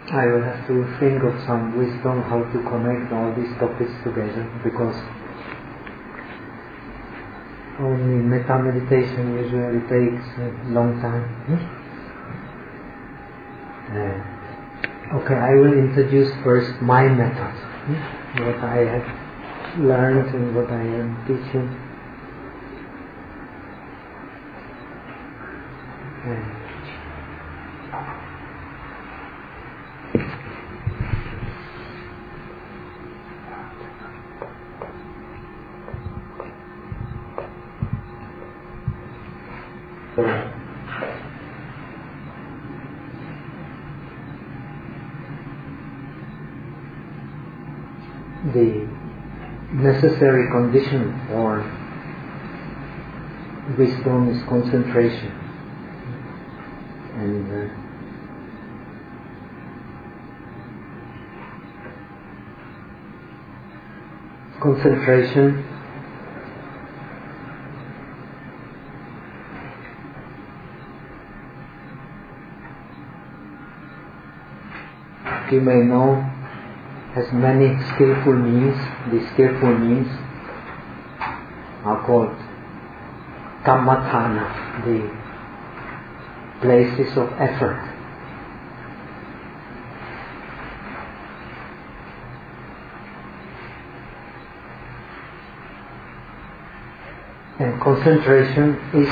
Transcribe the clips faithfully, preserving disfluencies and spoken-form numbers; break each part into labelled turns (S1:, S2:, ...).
S1: I will have to think of some wisdom how to connect all these topics together, because only metta meditation usually takes a long time. Hmm? Uh, okay, I will introduce first my method, hmm? what I have learned and what I am teaching. Uh, So, the necessary condition for wisdom is concentration, and uh, concentration you may know has many skillful means. The skillful means are called kammatthana, the places of effort. And concentration is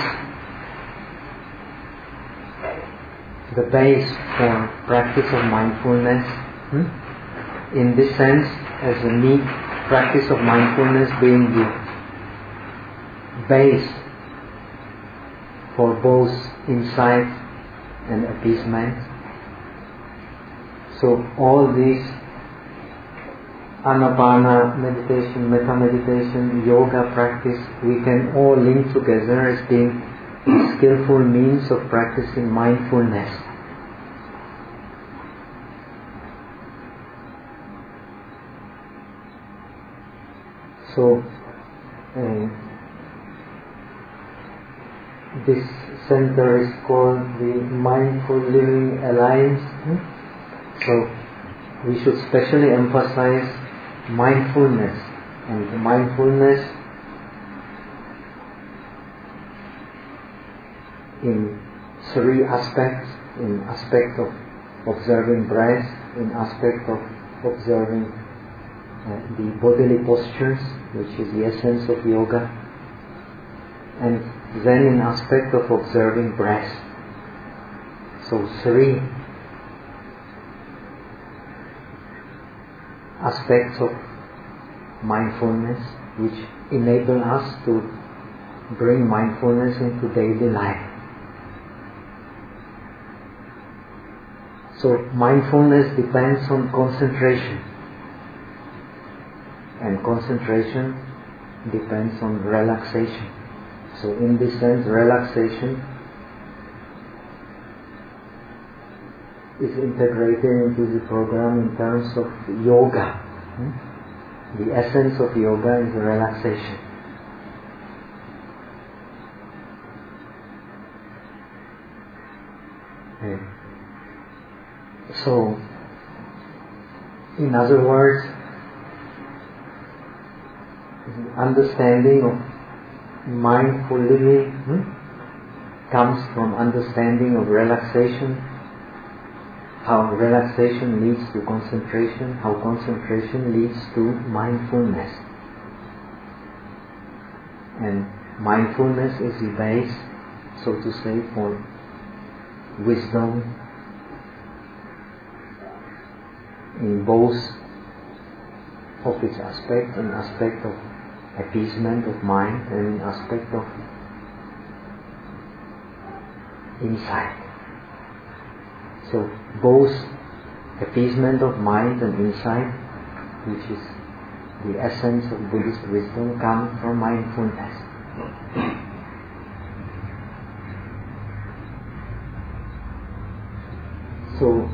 S1: the base for practice of mindfulness. Hmm? In this sense, as a neat practice of mindfulness being the base for both insight and appeasement. So all these anapana meditation, metta meditation, yoga practice, we can all link together as being skillful means of practicing mindfulness. So, uh, this center is called the Mindful Living Alliance. So, we should specially emphasize mindfulness, and mindfulness in three aspects: in aspect of observing breath, in aspect of observing uh, the bodily postures, which is the essence of yoga, and then in aspect of observing breath. So three aspects of mindfulness which enable us to bring mindfulness into daily life. So mindfulness depends on concentration, and concentration depends on relaxation. So in this sense, relaxation is integrated into the program in terms of yoga. The essence of yoga is relaxation. Okay. So, in other words, the understanding of mindful living hmm, comes from understanding of relaxation, how relaxation leads to concentration, how concentration leads to mindfulness. And mindfulness is the base, so to say, for wisdom in both of its aspects, in aspect of appeasement of mind and in aspect of insight. So both appeasement of mind and insight, which is the essence of Buddhist wisdom, come from mindfulness. So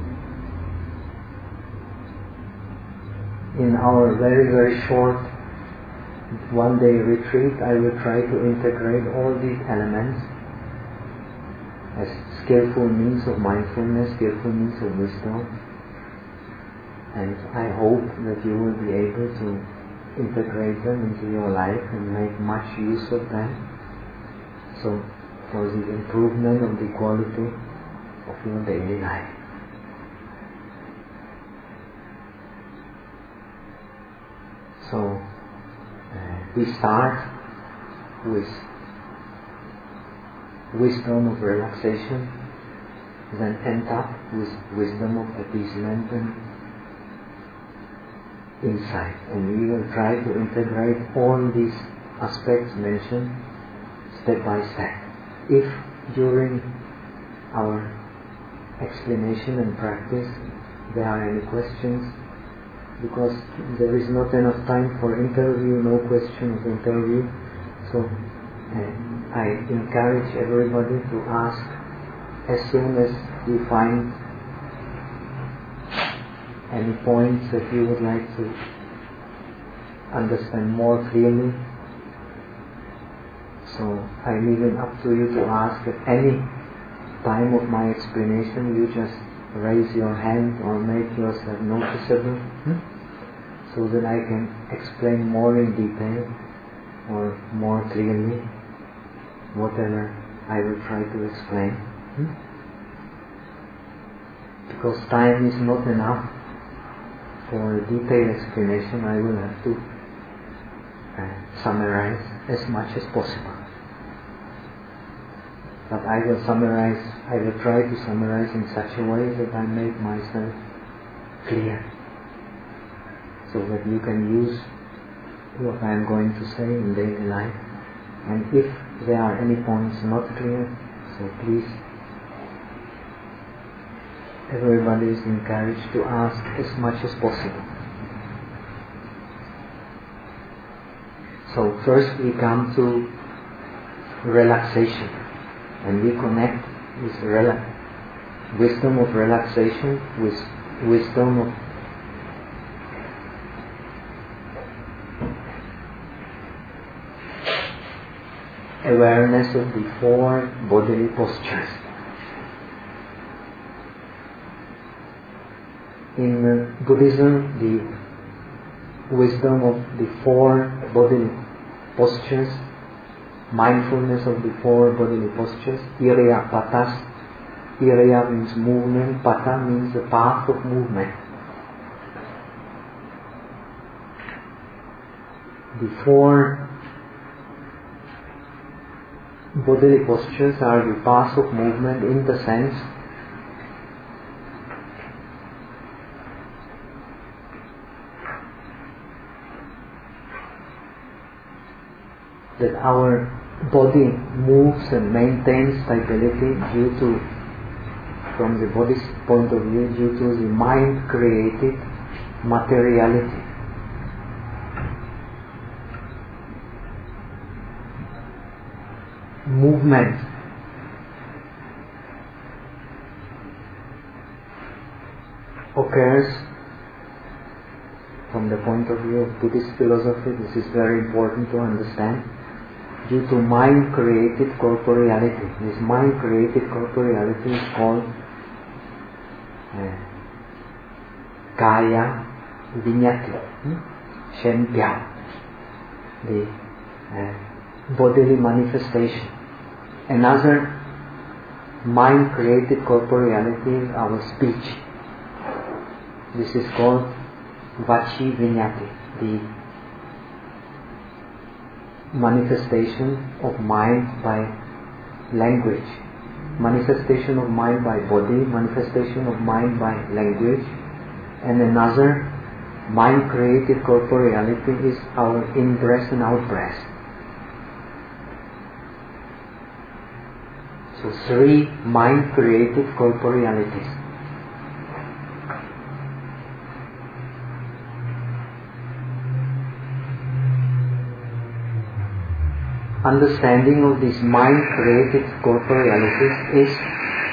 S1: in our very very short one day retreat, I will try to integrate all these elements as skillful means of mindfulness, skillful means of wisdom, and I hope that you will be able to integrate them into your life and make much use of them. So, for the improvement of the quality of your daily life. So, uh, we start with wisdom of relaxation, then end up with wisdom of appeasement and insight. And we will try to integrate all these aspects mentioned step by step. If during our explanation and practice there are any questions, because there is not enough time for interview, no question of interview, so uh, I encourage everybody to ask as soon as you find any points that you would like to understand more clearly. So I leave it up to you to ask at any time of my explanation. You just raise your hand or make yourself noticeable, hmm? so that I can explain more in detail or more clearly whatever I will try to explain. Hmm? Because time is not enough for a detailed explanation, I will have to uh, summarize as much as possible. But I will summarize, I will try to summarize in such a way that I make myself clear, so that you can use what I am going to say in daily life. And if there are any points not clear, so please, everybody is encouraged to ask as much as possible. So first we come to relaxation. And we connect with rela- wisdom of relaxation with wisdom of awareness of the four bodily postures. In uh, Buddhism, the wisdom of the four bodily postures, mindfulness of the four bodily postures, Iriya Patas. Iriya means movement, Pata means the path of movement. The four bodily postures are the path of movement in the sense that our body moves and maintains stability due to, from the body's point of view, due to the mind-created materiality. Movement occurs from the point of view of Buddhist philosophy. This is very important to understand. Due to mind-created corporeality. This mind-created corporeality is called uh, Kaya Vinyati, hmm? Shen Piao, the uh, bodily manifestation. Another mind-created corporeality is our speech. This is called Vachi Vinyati, the manifestation of mind by language, manifestation of mind by body, manifestation of mind by language, and another mind-created corporeality is our in-breath and out-breath. So three mind-created corporealities. Understanding of these mind-created corporealities is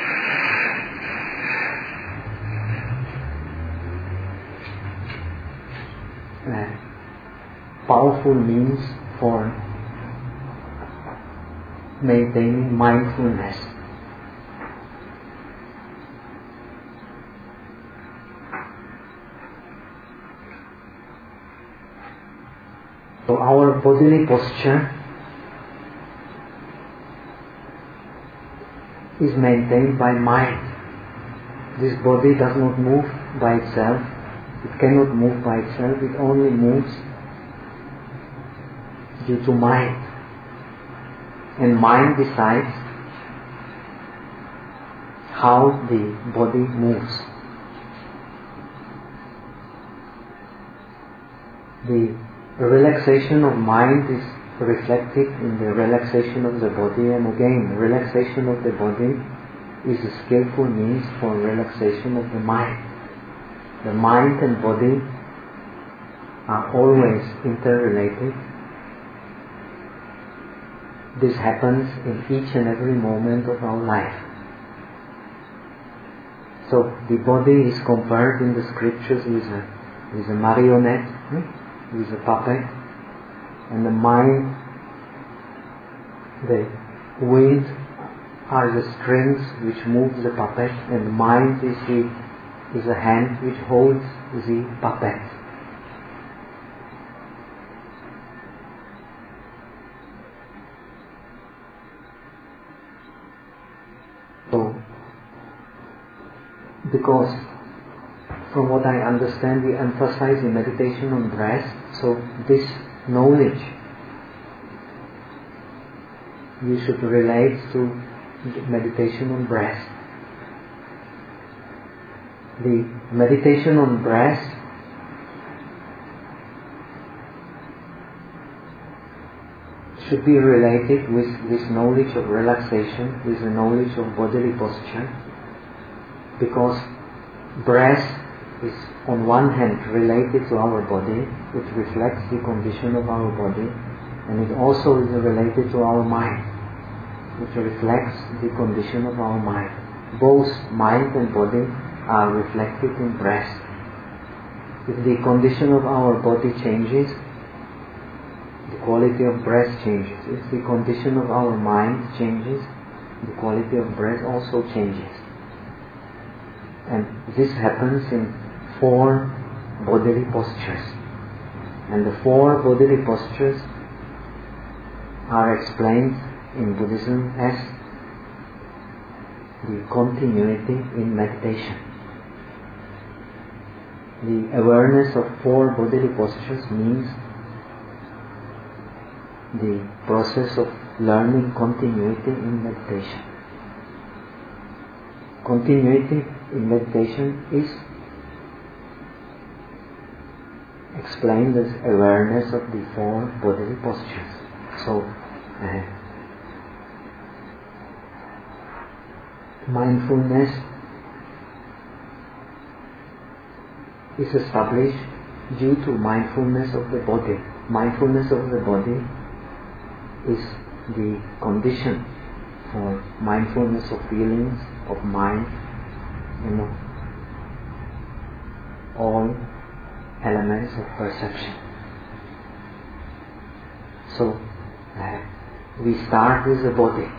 S1: a powerful means for maintaining mindfulness. So our bodily posture is maintained by mind. This body does not move by itself. It cannot move by itself. It only moves due to mind. And mind decides how the body moves. The relaxation of mind is reflected in the relaxation of the body, and again, the relaxation of the body is a skillful means for relaxation of the mind. The mind and body are always interrelated. This happens in each and every moment of our life. So the body is compared in the scriptures with a, with a marionette, hmm? with a puppet, and the mind, the wind are the strings which move the puppet, and the mind is the is a hand which holds the puppet. So, because from what I understand, we emphasize in meditation on breath, so this knowledge you should relate to meditation on breath. The meditation on breath should be related with this knowledge of relaxation, with the knowledge of bodily posture, because breath is on one hand related to our body, it reflects the condition of our body, and it also is related to our mind, which reflects the condition of our mind. Both mind and body are reflected in breath. If the condition of our body changes, the quality of breath changes. If the condition of our mind changes, the quality of breath also changes. And this happens in four bodily postures. And the four bodily postures are explained in Buddhism as the continuity in meditation. The awareness of four bodily postures means the process of learning continuity in meditation. Continuity in meditation is explained as awareness of the four bodily postures. So, uh, mindfulness is established due to mindfulness of the body. Mindfulness of the body is the condition for mindfulness of feelings, of mind, you know, all elements of perception. So, uh, we start with the body,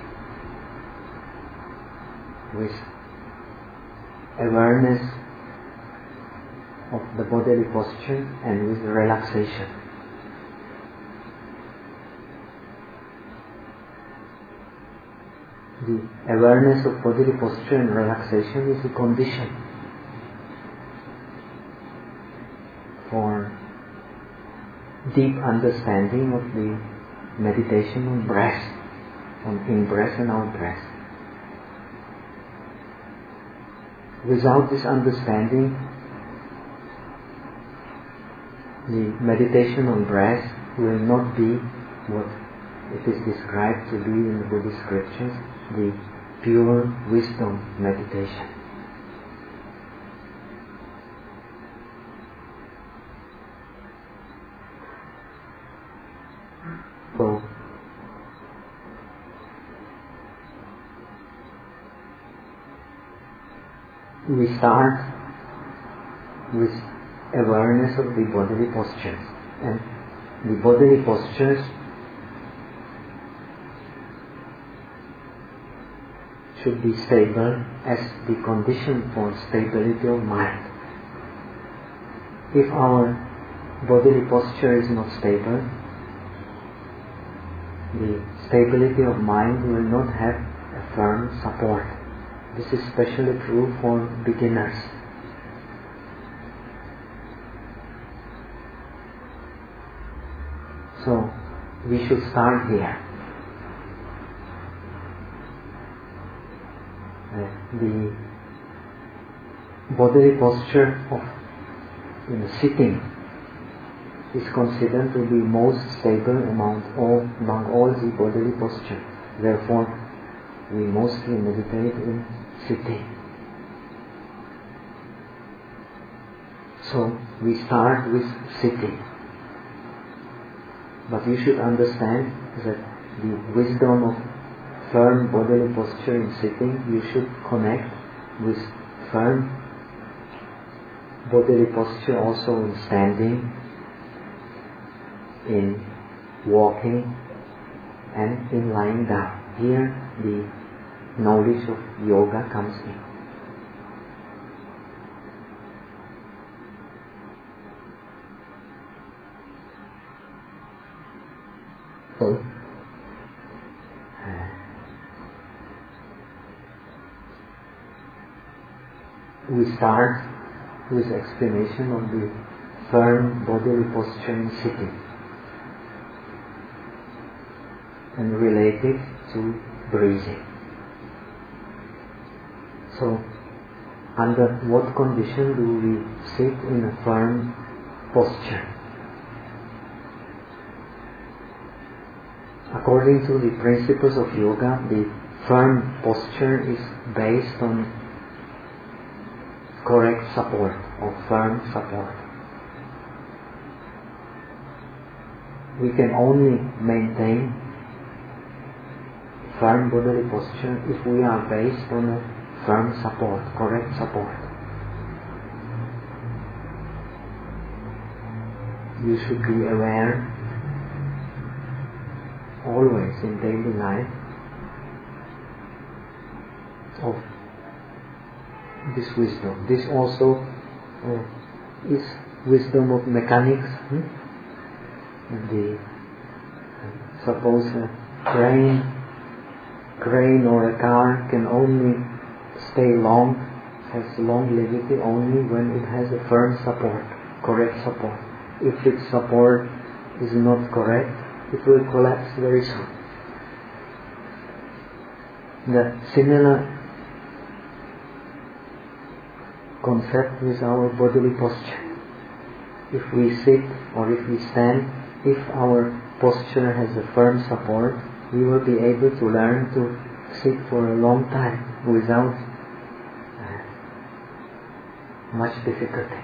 S1: with awareness of the bodily posture and with relaxation. The awareness of bodily posture and relaxation is the condition for deep understanding of the meditation on breath, on in-breath and out-breath. Without this understanding, the meditation on breath will not be what it is described to be in the Buddhist scriptures, the pure wisdom meditation. So, we start with awareness of the bodily postures, and the bodily postures should be stable as the condition for stability of mind. If our bodily posture is not stable, the stability of mind will not have a firm support. This is especially true for beginners. So, we should start here. Uh, the bodily posture of you know, sitting is considered to be most stable among all, among all the bodily posture. Therefore, we mostly meditate in sitting. So, we start with sitting. But you should understand that the wisdom of firm bodily posture in sitting, you should connect with firm bodily posture also in standing, in walking, and in lying down. Here the knowledge of yoga comes in. So, uh, we start with explanation of the firm bodily posture in sitting and relate it to breathing. So, under what condition do we sit in a firm posture? According to the principles of yoga, the firm posture is based on correct support or firm support. We can only maintain firm bodily posture if we are based on a firm support, correct support. You should be aware always in daily life of this wisdom. This also uh, is wisdom of mechanics. Hmm? And the uh, suppose a crane, crane or a car can only stay long, has longevity only when it has a firm support, correct support. If its support is not correct, it will collapse very soon. The similar concept with our bodily posture. If we sit or if we stand, if our posture has a firm support, we will be able to learn to sit for a long time without uh, much difficulty.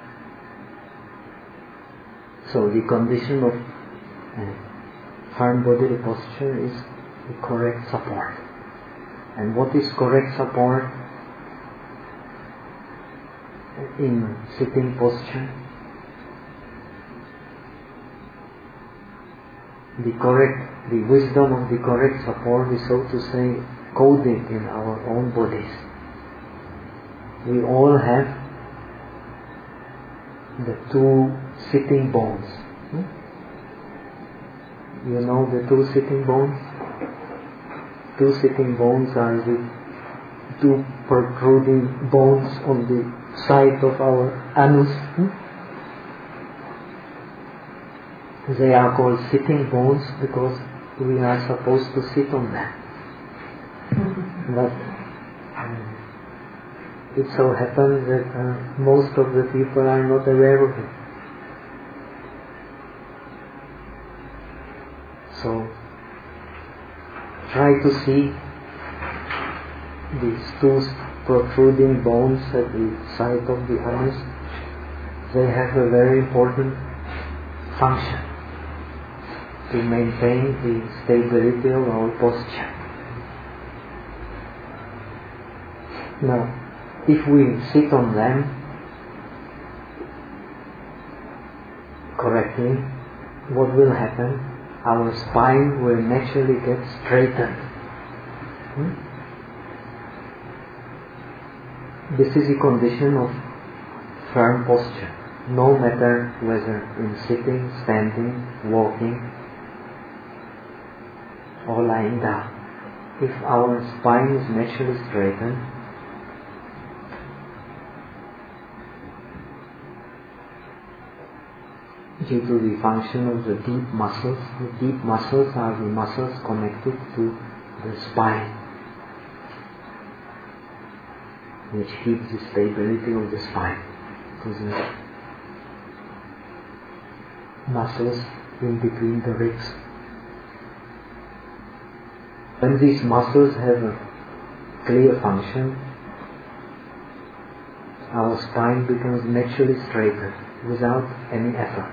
S1: So the condition of uh, firm bodily posture is the correct support. And what is correct support in sitting posture? The correct, the wisdom of the correct support is, so to say, coded in our own bodies. We all have the two sitting bones. Hmm? You know the two sitting bones? Two sitting bones are the two protruding bones on the side of our anus. Hmm? They are called sitting bones because we are supposed to sit on them. But um, it so happens that uh, most of the people are not aware of it. So, try to see these two protruding bones at the side of the anus. They have a very important function to maintain the stability of our posture. Now, if we sit on them correctly, what will happen? Our spine will naturally get straightened. Hmm? This is a condition of firm posture, no matter whether in sitting, standing, walking. or lying down. If our spine is naturally straightened, due to the function of the deep muscles, the deep muscles are the muscles connected to the spine, which keeps the stability of the spine, because the muscles in between the ribs. When these muscles have a clear function, our spine becomes naturally straightened without any effort.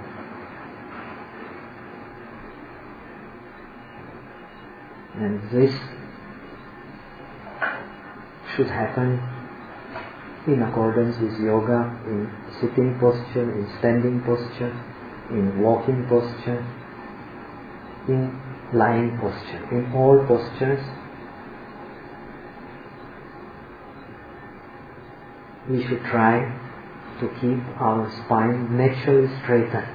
S1: And this should happen in accordance with yoga, in sitting posture, in standing posture, in walking posture, in lying posture. In all postures, we should try to keep our spine naturally straightened.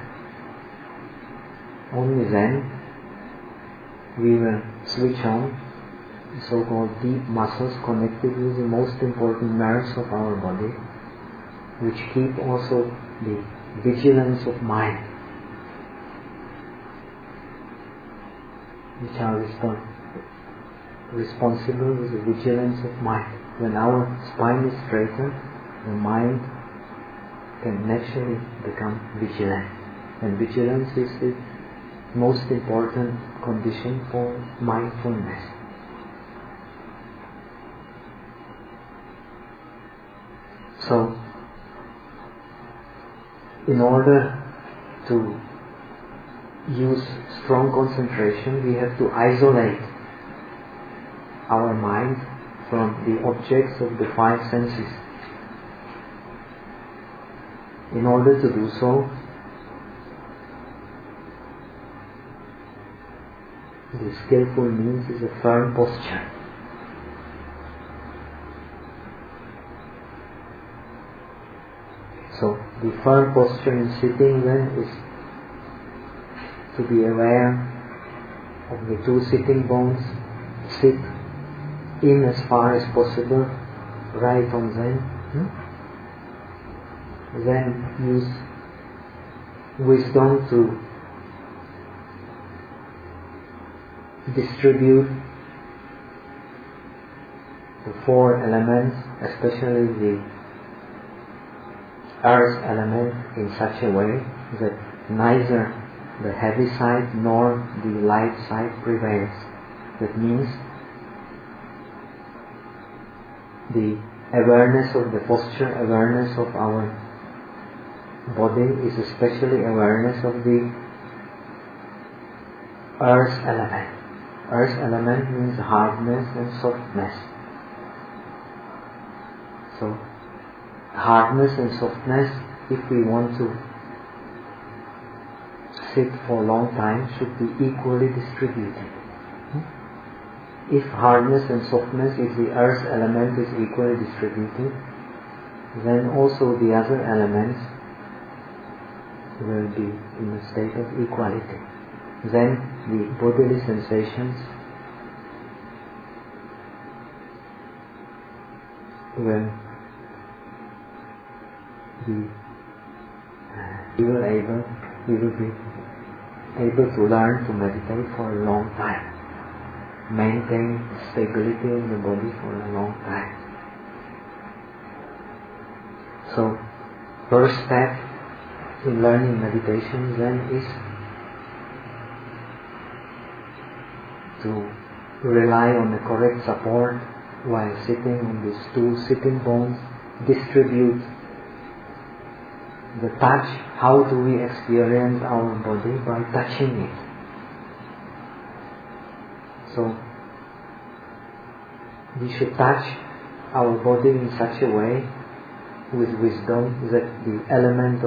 S1: Only then we will switch on the so-called deep muscles connected with the most important nerves of our body, which keep also the vigilance of mind, which are respons- responsible with the vigilance of mind. When our spine is straightened, the mind can naturally become vigilant. And vigilance is the most important condition for mindfulness. So, in order to use strong concentration, we have to isolate our mind from the objects of the five senses. In order to do so, the skillful means is a firm posture. So, the firm posture in sitting then is to be aware of the two sitting bones, sit in as far as possible, right on them. Hmm? Then use wisdom to distribute the four elements, especially the earth element, in such a way that neither the heavy side nor the light side prevails. That means the awareness of the posture, awareness of our body is especially awareness of the earth element. Earth element means hardness and softness. So, hardness and softness, if we want to sit for a long time, should be equally distributed. If hardness and softness, if the earth element is equally distributed, then also the other elements will be in a state of equality. Then the bodily sensations will be we will able we will be able to learn to meditate for a long time, maintain stability in the body for a long time. So, first step in learning meditation then is to rely on the correct support while sitting on these two sitting bones, distribute the touch. How do we experience our body? By touching it. So, we should touch our body in such a way with wisdom that the element of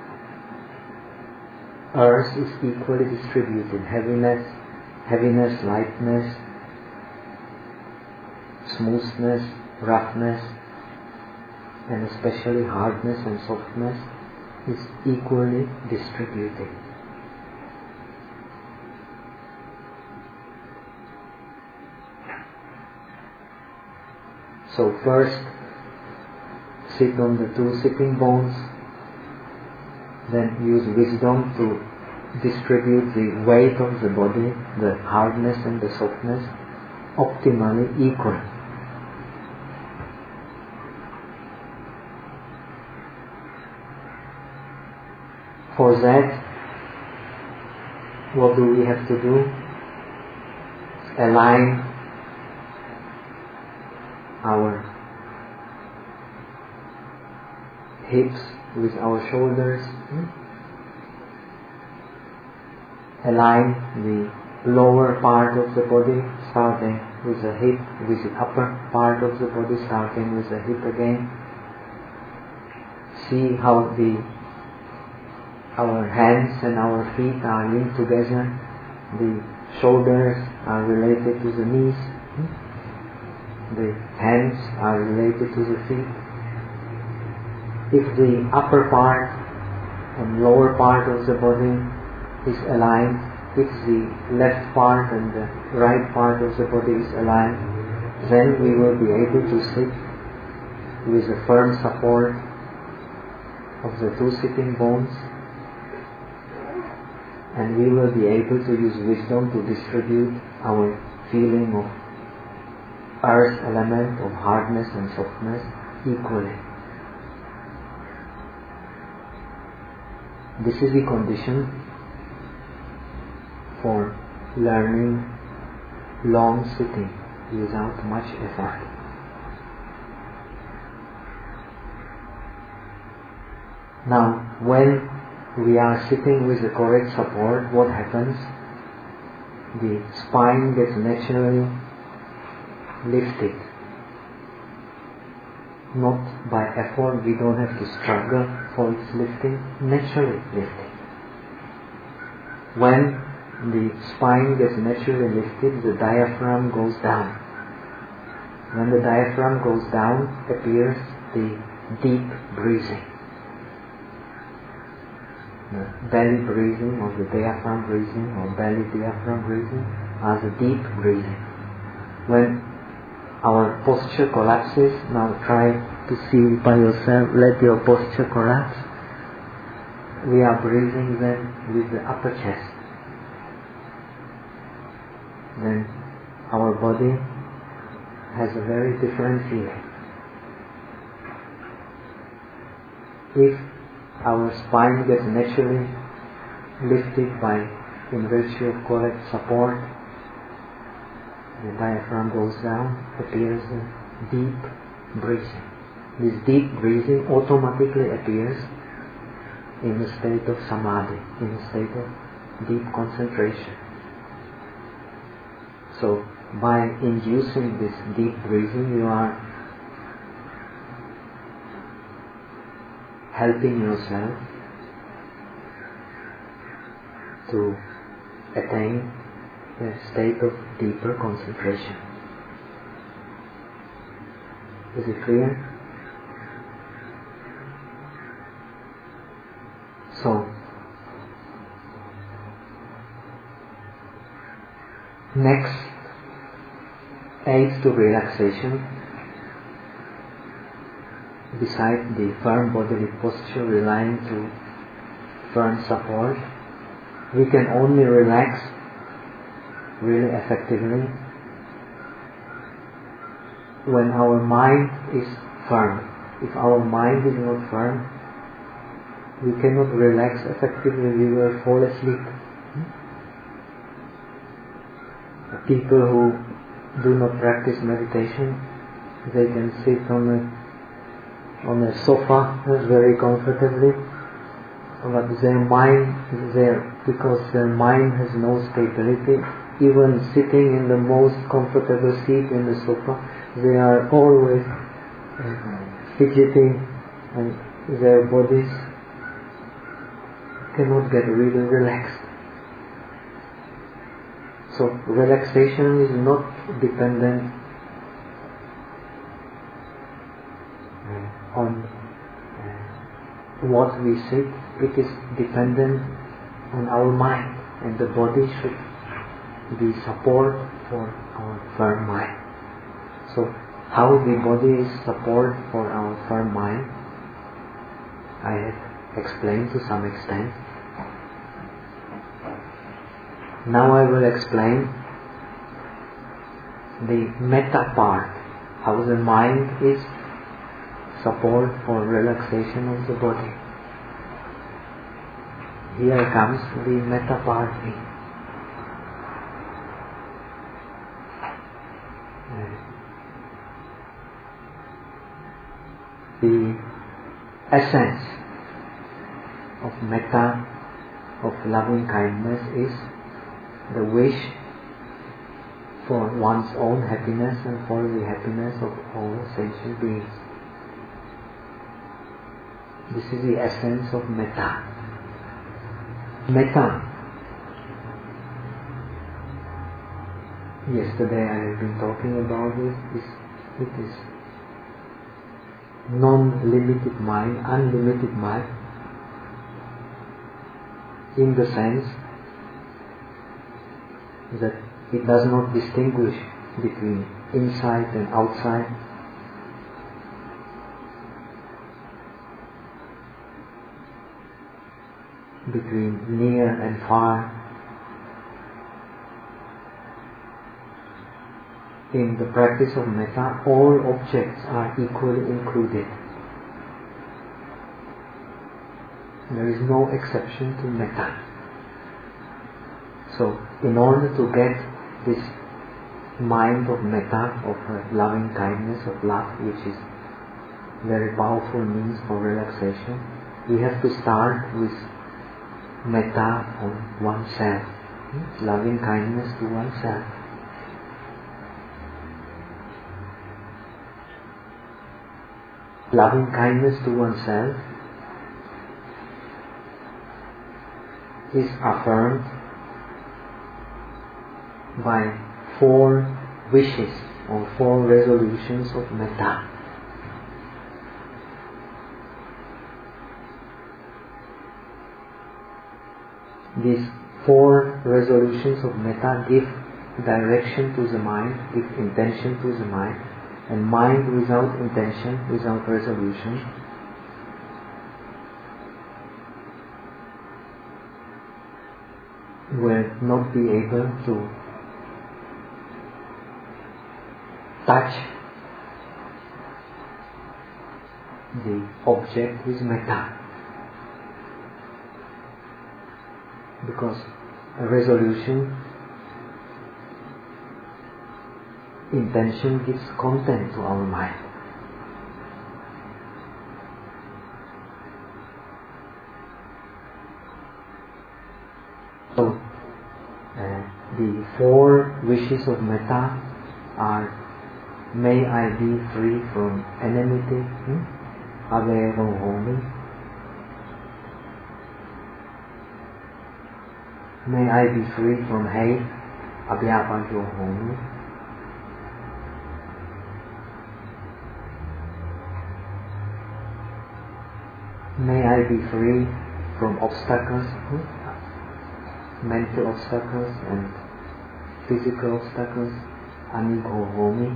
S1: earth is equally distributed. Heaviness, heaviness, lightness, smoothness, roughness, and especially hardness and softness is equally distributed. So first sit on the two sitting bones, then use wisdom to distribute the weight of the body, the hardness and the softness, optimally equal. For that, what do we have to do? Align our hips with our shoulders. Align the lower part of the body, starting with the hip, with the upper part of the body, starting with the hip again. See how the our hands and our feet are linked together. The shoulders are related to the knees. The hands are related to the feet. If the upper part and lower part of the body is aligned, if the left part and the right part of the body is aligned, then we will be able to sit with the firm support of the two sitting bones, and we will be able to use wisdom to distribute our feeling of earth element, of hardness and softness equally. This is the condition for learning long sitting without much effort. Now, when we are sitting with the correct support, what happens? The spine gets naturally lifted. Not by effort, we don't have to struggle for its lifting, naturally lifted. When the spine gets naturally lifted, the diaphragm goes down. When the diaphragm goes down, appears the deep breathing. The belly breathing or the diaphragm breathing or belly diaphragm breathing are the deep breathing. When our posture collapses, now try to see by yourself, let your posture collapse. We are breathing then with the upper chest. Then our body has a very different feeling. If our spine gets naturally lifted by, in virtue of correct support, the diaphragm goes down, appears a deep breathing. This deep breathing automatically appears in a state of samadhi, in a state of deep concentration. So, by inducing this deep breathing, you are helping yourself to attain a state of deeper concentration. Is it clear? So, next, aids to relaxation. Besides the firm bodily posture relying to firm support, we can only relax really effectively when our mind is firm. If our mind is not firm, we cannot relax effectively, we will fall asleep. People who do not practice meditation, they can sit on a on a sofa very comfortably, but their mind is there, because their mind has no stability. Even sitting in the most comfortable seat in the sofa, they are always uh, fidgeting, and their bodies cannot get really relaxed. So relaxation is not dependent on uh, what we sit, it is dependent on our mind, and the body should be support for our firm mind. So how the body is support for our firm mind, I have explained to some extent. Now I will explain the metta part, how the mind is support for relaxation of the body. Here comes the metta part in. The essence of metta, of loving kindness, is the wish for one's own happiness and for the happiness of all sentient beings. This is the essence of metta. Metta. Yesterday I have been talking about this. It is non-limited mind, unlimited mind, in the sense that it does not distinguish between inside and outside, between near and far. In the practice of metta, all objects are equally included. There is no exception to metta. So, in order to get this mind of metta, of uh, loving kindness, of love, which is very powerful means for relaxation, we have to start with metta on oneself, loving kindness to oneself. Loving kindness to oneself is affirmed by four wishes or four resolutions of metta. These four resolutions of metta give direction to the mind, give intention to the mind, and mind without intention, without resolution, will not be able to touch the object with metta. Because a resolution, intention gives content to our mind. So, uh, the four wishes of metta are: may I be free from enmity, hmm? Avevo homi. May I be free from hate, abhyapajo homi. May I be free from obstacles, hmm? mental obstacles and physical obstacles, anigho homi.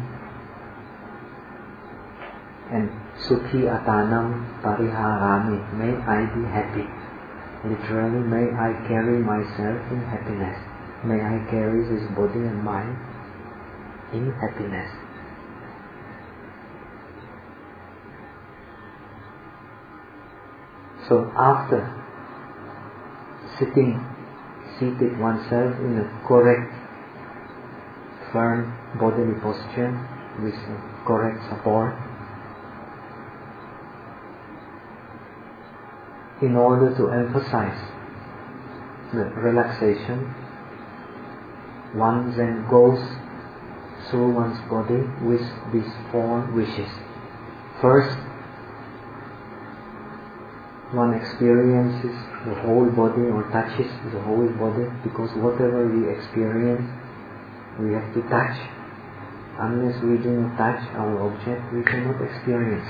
S1: And sukhi atanam pariharami. May I be happy. Literally, may I carry myself in happiness. May I carry this body and mind in happiness. So after sitting, seated oneself in a correct, firm bodily posture with correct support, in order to emphasize the relaxation, one then goes through one's body with these four wishes. First, one experiences the whole body or touches the whole body, because whatever we experience, we have to touch. Unless we do not touch our object, we cannot experience.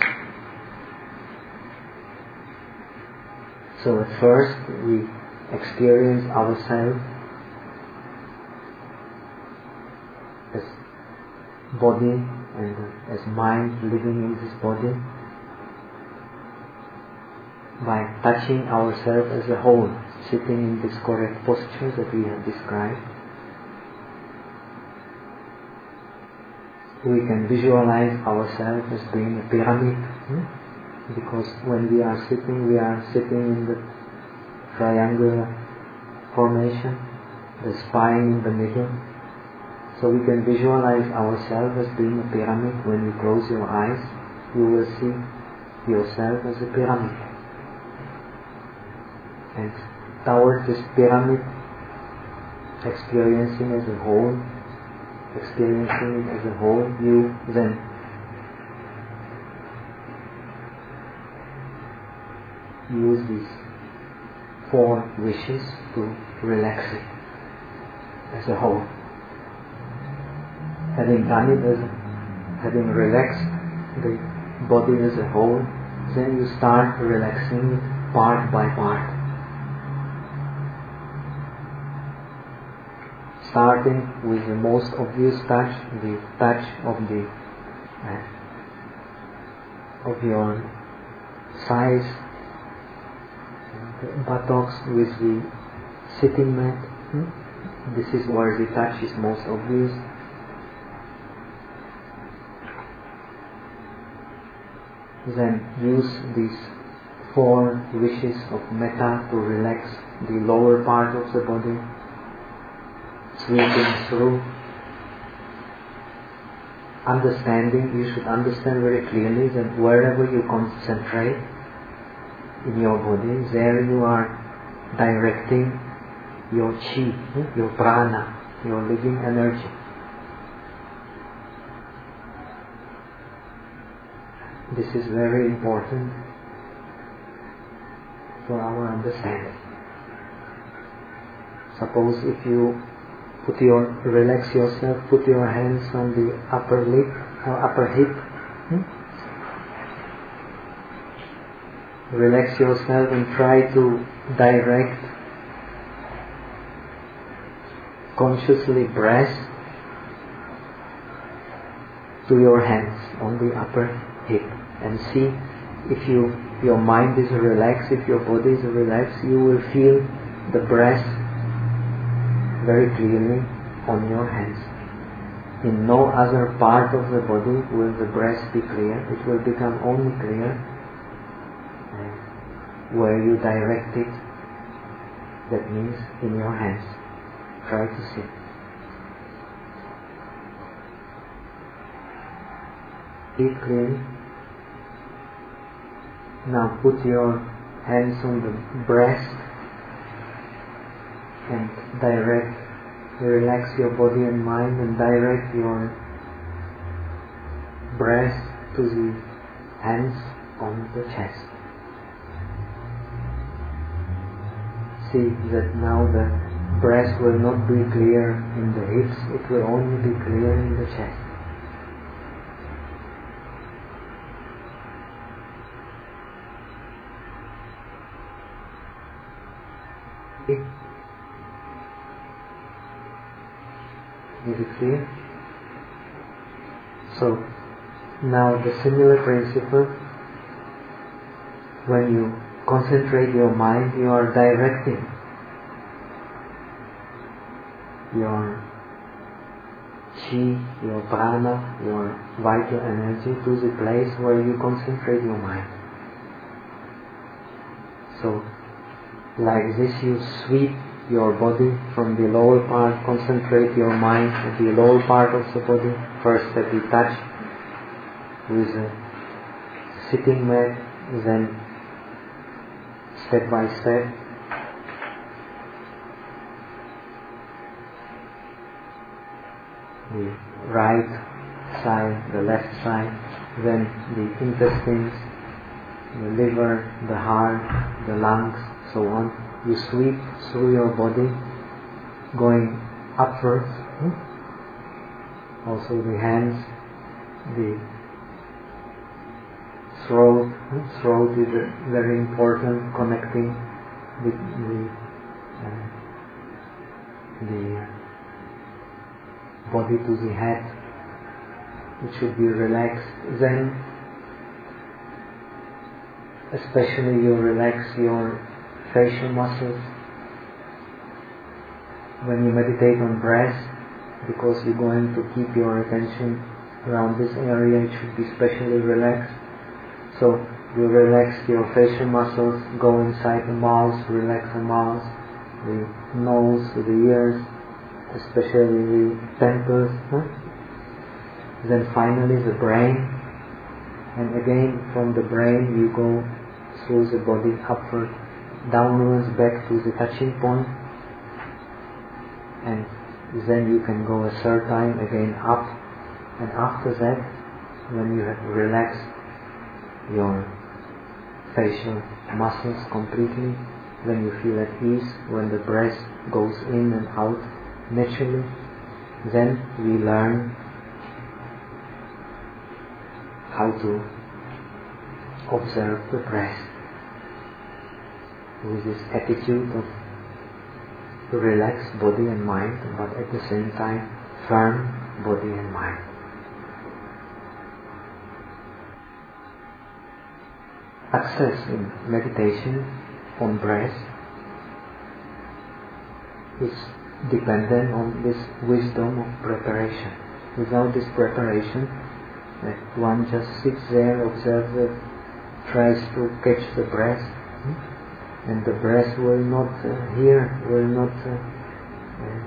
S1: So at first we experience ourselves as body and as mind living in this body, by touching ourselves as a whole, sitting in this correct posture that we have described, we can visualize ourselves as being a pyramid, hmm? because when we are sitting, we are sitting in the triangular formation, the spine in the middle. So we can visualize ourselves as being a pyramid. When you close your eyes, you will see yourself as a pyramid. And towards this pyramid, experiencing as a whole, experiencing it as a whole, you then use these four wishes to relax it as a whole. Having done it, as a, having relaxed the body as a whole, then you start relaxing it part by part. Starting with the most obvious touch, the touch of the uh, of your thighs, the buttocks with the sitting mat. Hmm? This is where the touch is most obvious. Then use these four wishes of metta to relax the lower part of the body, sweeping through. Understanding, you should understand very clearly that wherever you concentrate in your body, there you are directing your chi, your prana, your living energy. This is very important for our understanding. Suppose if you put your, relax yourself, put your hands on the upper lip or upper hip. Hmm? Relax yourself and try to direct consciously breath to your hands on the upper hip. And see if you your mind is relaxed, if your body is relaxed, you will feel the breath very clearly on your hands. In no other part of the body will the breath be clear. It will become only clear where you direct it. That means in your hands. Try to see. See it clearly. Now put your hands on the breast and direct, relax your body and mind and direct your breath to the hands on the chest. See that now the breath will not be clear in the hips, it will only be clear in the chest. Is it clear? So, now the similar principle, when you concentrate your mind, you are directing your chi, your prana, your vital energy to the place where you concentrate your mind. So, like this you sweep your body from the lower part, concentrate your mind at the lower part of the body, first at the touch with a sitting mat, then step by step the right side, the left side, then the intestines, the liver, the heart, the lungs, so on. You sweep through your body, going upwards. Hmm? Also the hands, the throat. Hmm? Throat is very important, connecting the the, uh, the body to the head. it should be relaxed. Then, especially you relax your facial muscles when you meditate on breath, because you're going to keep your attention around this area, it should be specially relaxed. So you relax your facial muscles, go inside the mouth, relax the mouth, the nose, the ears, especially the temples. Huh? Then finally the brain, and again from the brain you go through the body upward, downwards, back to the touching point, and then you can go a third time again up, and after that, when you have relaxed your facial muscles completely, when you feel at ease, when the breath goes in and out naturally, then we learn how to observe the breath with this attitude of relaxed body and mind, but at the same time firm body and mind. Success in meditation on breath is dependent on this wisdom of preparation. Without this preparation, uh, one just sits there, observes the, tries to catch the breath, hmm? and the breath will not uh, hear, will not, uh, uh,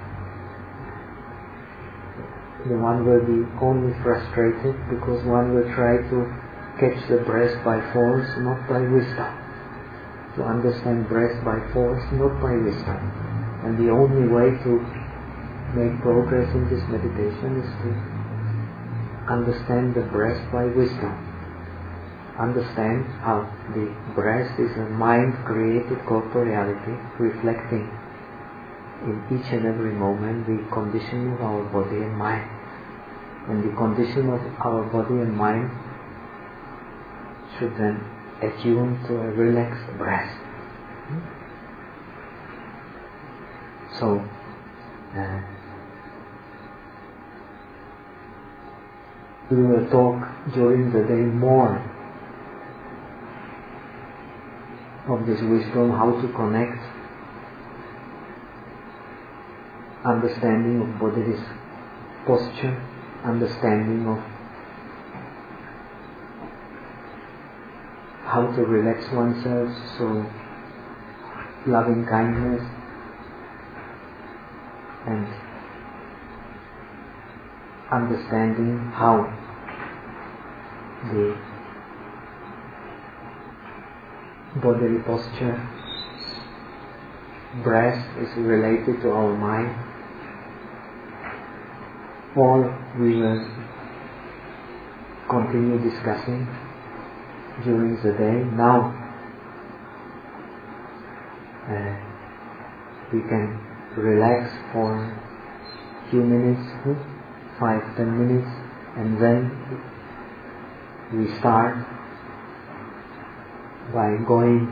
S1: the one will be only frustrated because one will try to catch the breath by force, not by wisdom. To understand breath by force, not by wisdom. And the only way to make progress in this meditation is to understand the breath by wisdom. Understand how the breath is a mind-created corporeality reflecting in each and every moment the condition of our body and mind. And the condition of our body and mind should then attune to a relaxed breath. So, uh, we will talk during the day more of this wisdom, how to connect understanding of body's posture, understanding of how to relax oneself, so loving kindness and understanding how the bodily posture, breath is related to our mind. All we will continue discussing during the day. Now uh, we can relax for a few minutes, five, ten minutes, and then we start by going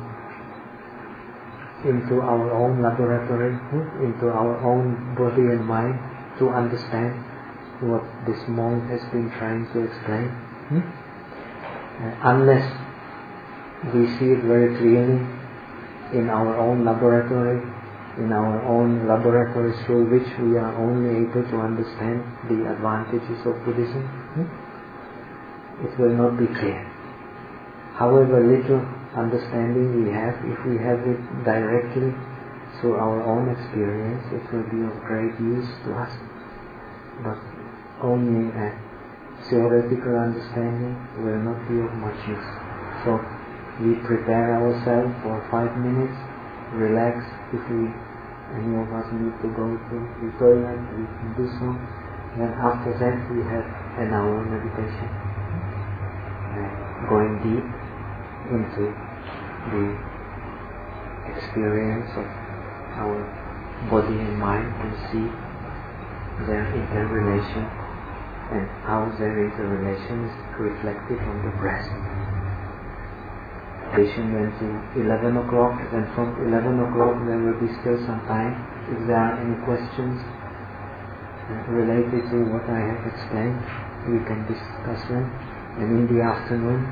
S1: into our own laboratory, into our own body and mind, to understand what this monk has been trying to explain. Hmm? Uh, unless we see it very clearly in our own laboratory, in our own laboratory through which we are only able to understand the advantages of Buddhism, hmm? it will not be clear. However little understanding we have, if we have it directly through our own experience, it will be of great use to us. But only a theoretical understanding will not be of much use. So we prepare ourselves for five minutes, relax. If we, any of us need to go to the toilet, we can do so. Then after that we have an hour meditation, uh, going deep into the experience of our body and mind and see their interrelation and how their interrelation is reflected on the breath. Meditation went to eleven o'clock, and from eleven o'clock there will be still some time. If there are any questions related to what I have explained, we can discuss them. And in the afternoon,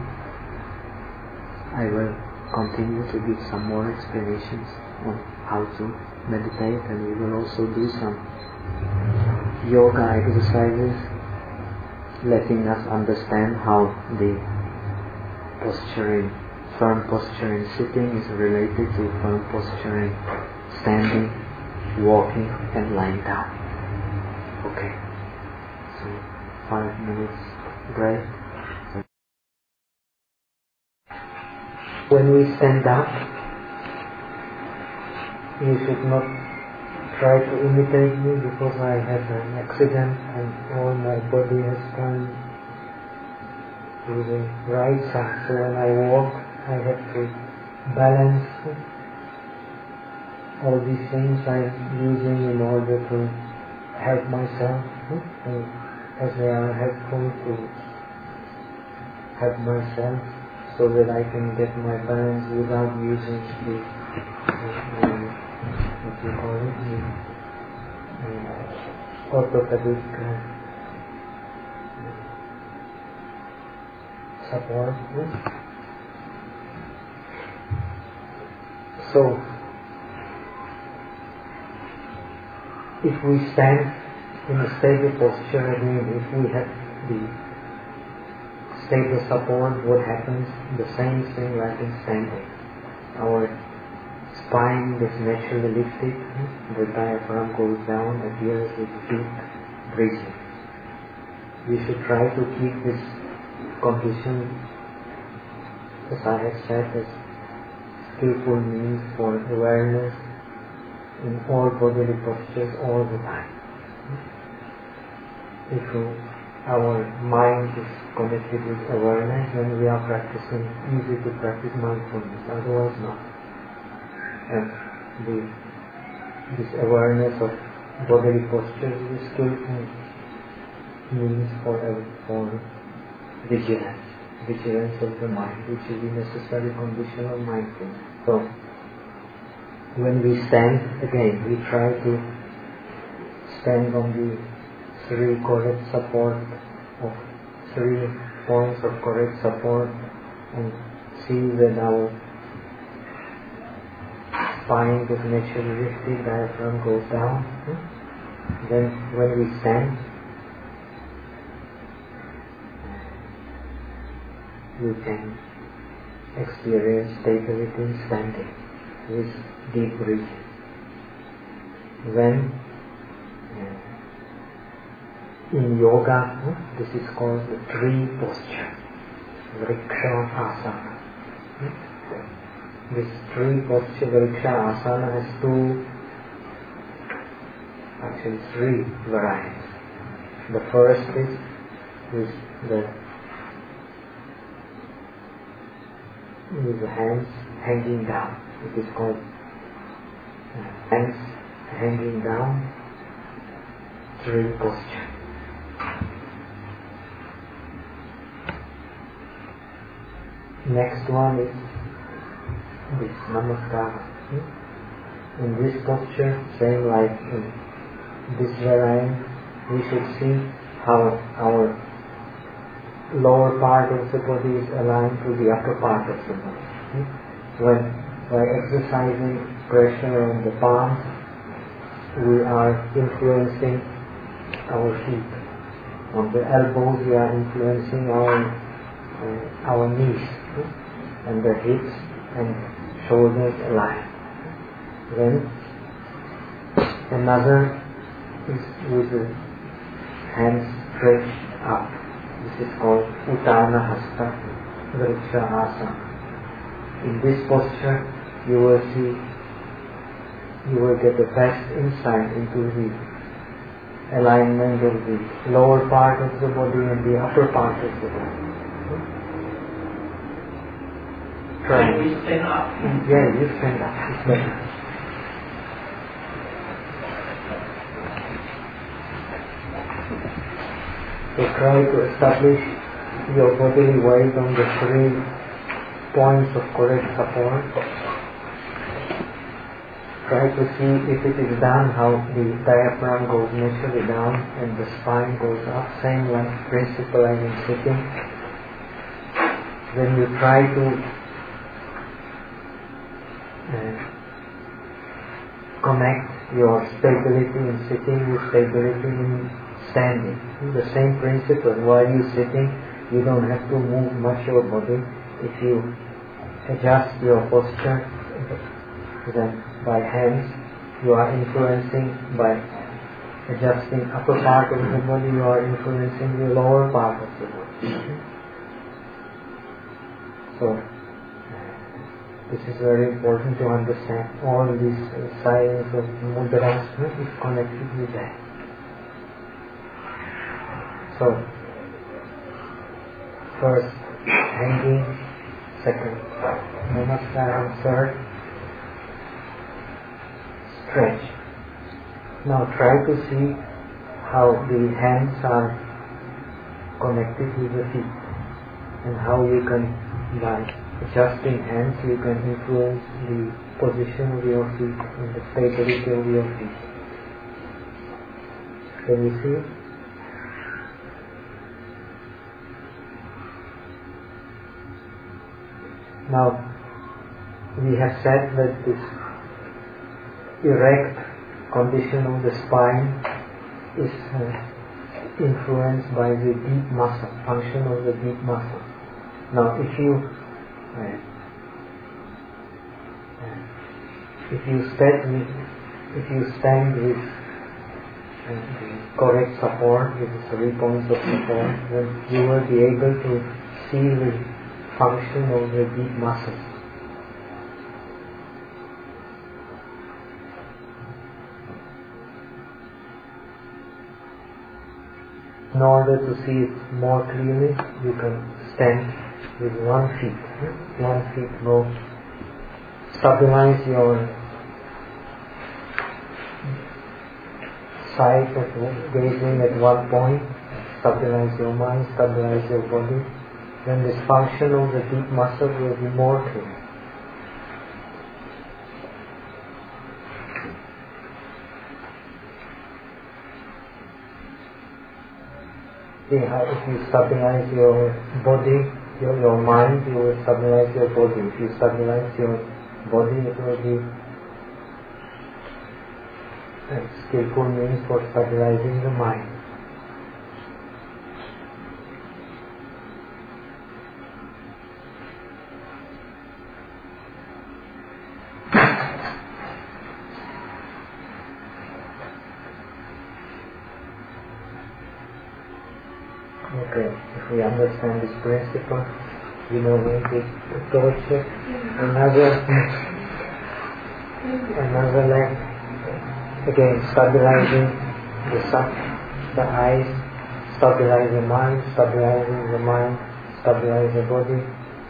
S1: I will continue to give some more explanations on how to meditate, and we will also do some yoga exercises, letting us understand how the posturing, firm posture in sitting is related to firm posture in standing, walking, and lying down. Okay, so five minutes break. When we stand up, you should not try to imitate me, because I had an accident and all my body has gone to the right side. So when I walk, I have to balance all these things I'm using in order to help myself, and as they are helpful to help myself, so that I can get my balance without using the, the, the what you call it, the, the orthopedic uh, support. So, if we stand in a stable posture, I mean, if we have the stable support, what happens? The same thing like in standing. Our spine is naturally lifted, the diaphragm goes down, appears with deep breathing. We should try to keep this condition, as I have said, as skillful means for awareness in all bodily postures all the time. If we, our mind is connected with awareness, then we are practicing, easy to practice mindfulness, otherwise not. And the, this awareness of bodily postures is skillful means for, for vigilance, vigilance of the mind, which is a necessary condition of mindfulness. So, when we stand, again, we try to stand on the three correct support of three points of correct support, and see that our spine is naturally lifted, diaphragm goes down. Then when we stand, we can experience stability in standing with deep breathing. When in yoga, this is called the tree posture, Vriksha Asana. This tree posture, Vriksha Asana, has two, actually three varieties. The first is with the, with the hands hanging down. It is called uh, hands hanging down, tree posture. Next one is this Namaskara. In this posture, same like in this variety, we should see how our lower part of the body is aligned to the upper part of the body. When by exercising pressure on the palms, we are influencing our feet. On the elbows, we are influencing our uh, our knees, and the hips and shoulders align. Then another is with the hands stretched up. This is called Uttana Hasta Vriksha Asana. In this posture, you will see, you will get the best insight into the alignment of the lower part of the body and the upper part of the body. Try.
S2: Can we stand up?
S1: Yeah, you stand up. It's better. So try to establish your bodily weight on the three points of correct support. try to see if it is done how the diaphragm goes naturally down and the spine goes up, same like principle as in sitting. Then you try to uh, connect your stability in sitting with stability in standing. The same principle. While you're sitting, you don't have to move much your body. If you adjust your posture, then by hands, you are influencing. By adjusting upper part of the body, you are influencing the lower part of the body. So, this is very important to understand. All this uh, science of mudras is connected with that. So, first, hanging. Second, namaskaram. Third, stretch. Now try to see how the hands are connected with the feet and how you can, by adjusting hands, you can influence the position of your feet and the stability of your feet. Can you see? Now, we have said that this erect condition of the spine is uh, influenced by the deep muscle, function of the deep muscle. Now, if you uh, uh, if you stand with, if you stand with uh, the correct support, with the three points of support, then you will be able to see the function of the deep muscles. In order to see it more clearly, you can stand with one feet. One feet go. Stabilize your sight of gazing at one point. Stabilize your mind, stabilize your body. Then this function of the deep muscle will be more clear. See how if you stabilize your body, your, your mind, you will stabilize your body. If you stabilize your body, it will be a skillful means for stabilizing the mind. Okay, if we understand this principle, we know when to approach it. Another, another leg, again stabilizing the sun, the eyes, stabilize the mind, stabilizing the mind, stabilize the body.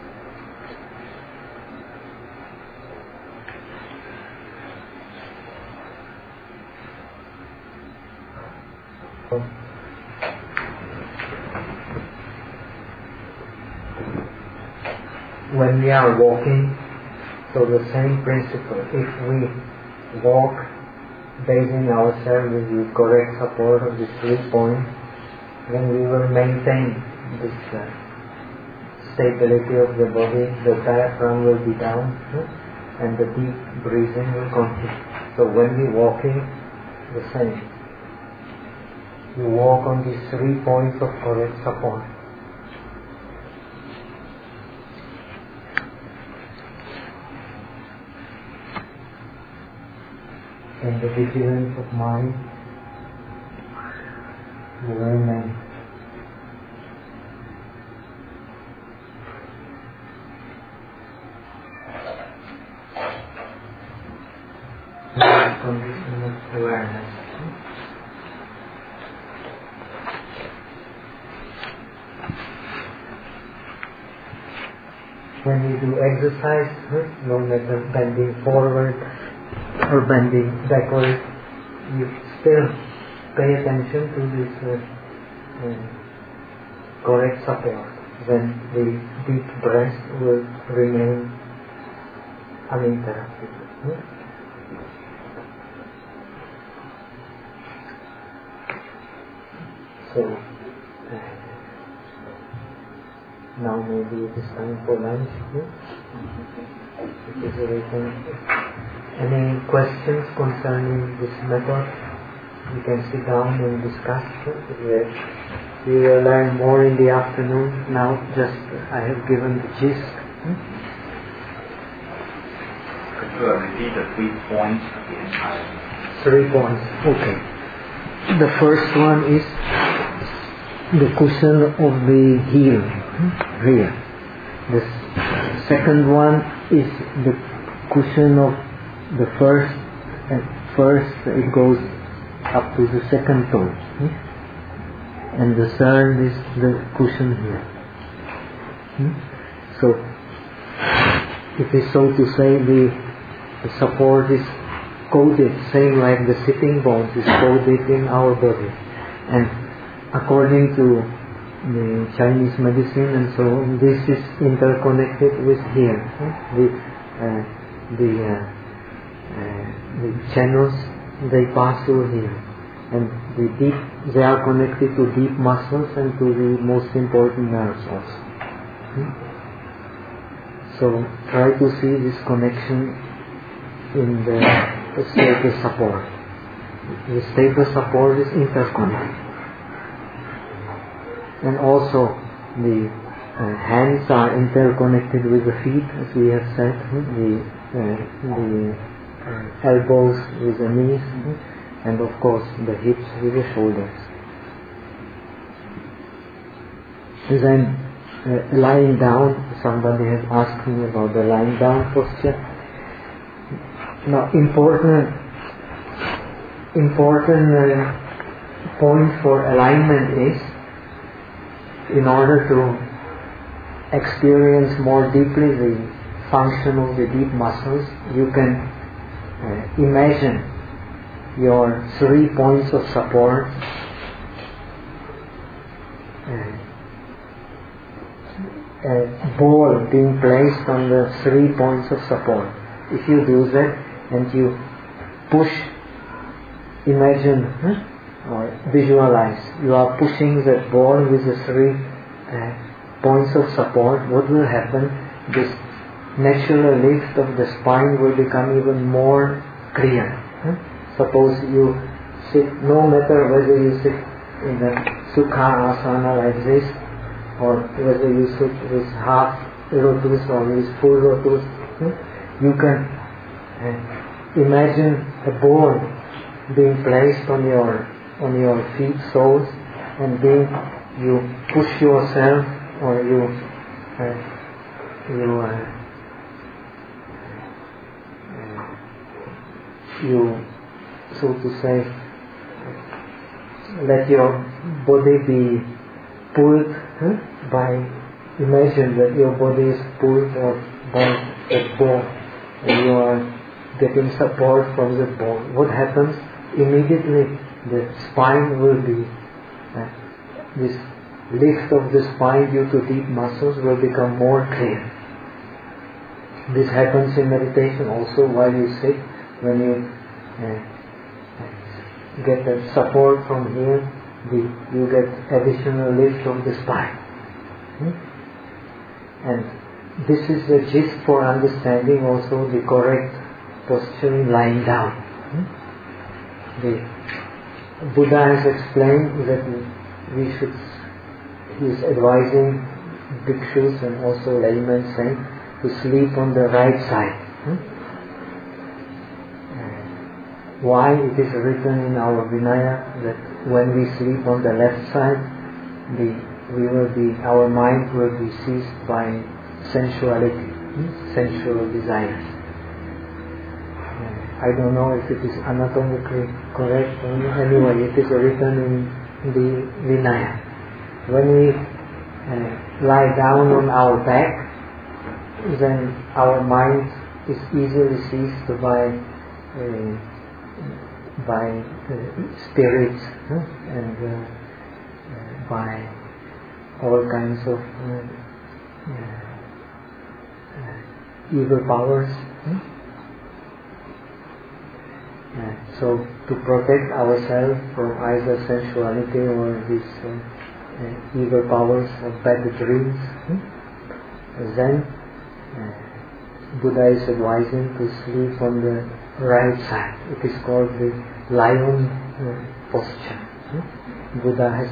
S1: When we are walking, so the same principle. If we walk, basing ourselves with the correct support of the three points, then we will maintain this uh, stability of the body. The diaphragm will be down, and the deep breathing will continue. So when we walking, the same. You walk on these three points of correct support. And the vigilance of mind will remain. Condition of awareness. When you do exercise, no matter bending forward or bending backward, you still pay attention to this uh, uh, correct support. Then the deep breath will remain uninterrupted. Hmm? maybe it is time for lunch. Hmm? It is written. Any questions concerning this method? We can sit down and discuss. We will learn more in the afternoon. Now just I have given the gist. Hmm?
S2: Could you repeat the three points again?
S1: Three points. Okay. The first one is the cushion of the heel. Here. The second one is the cushion of the first. At first it goes up to the second toe. And the third is the cushion here. So it is so to say the, the support is coded, same like the sitting bones is coded in our body. And according to the Chinese medicine and so on, this is interconnected with here. The, uh, the, uh, uh, the channels, they pass through here. And the deep, they are connected to deep muscles and to the most important nerves also. So try to see this connection in the stapler support. The stapler support is interconnected. And also the uh, hands are interconnected with the feet, as we have said. The, uh, the uh, elbows with the knees, and of course the hips with the shoulders. Then uh, lying down, somebody has asked me about the lying down posture. Now important important uh, point for alignment is, in order to experience more deeply the function of the deep muscles, you can uh, imagine your three points of support uh, a ball being placed on the three points of support. If you do that and you push, imagine huh, or visualize, you are pushing that ball with the three uh, points of support, what will happen? This natural lift of the spine will become even more clear. Huh? Suppose you sit, no matter whether you sit in the Sukha Asana like this, or whether you sit with half lotus or with full lotus, hmm? you can uh, imagine a ball being placed on your on your feet soles, and then you push yourself, or you uh, you uh, uh, you so to say let your body be pulled huh, by, imagine that your body is pulled uh, by a ball and you are getting support from the ball. What happens? Immediately the spine will be, uh, this lift of the spine due to deep muscles will become more clear. This happens in meditation also while you sit. When you uh, get the support from here, the, you get additional lift of the spine. Hmm? And this is the gist for understanding also the correct posture in lying down. Hmm? The Buddha has explained that we should, he is advising bhikshus and also laymen saying to sleep on the right side. Hmm? Why? It is written in our Vinaya that when we sleep on the left side, the, we will be, our mind will be seized by sensuality, hmm? sensual desires. I don't know if it is anatomically correct, or anyway, it is written in the Vinaya. When we uh, lie down on our back, then our mind is easily seized by uh, by uh, spirits huh? and uh, uh, by all kinds of uh, uh, uh, evil powers. Hmm? Uh, so to protect ourselves from either sensuality or these uh, uh, evil powers of bad dreams, hmm? then uh, Buddha is advising to sleep on the right side. It is called the lion uh, posture. Hmm? Buddha has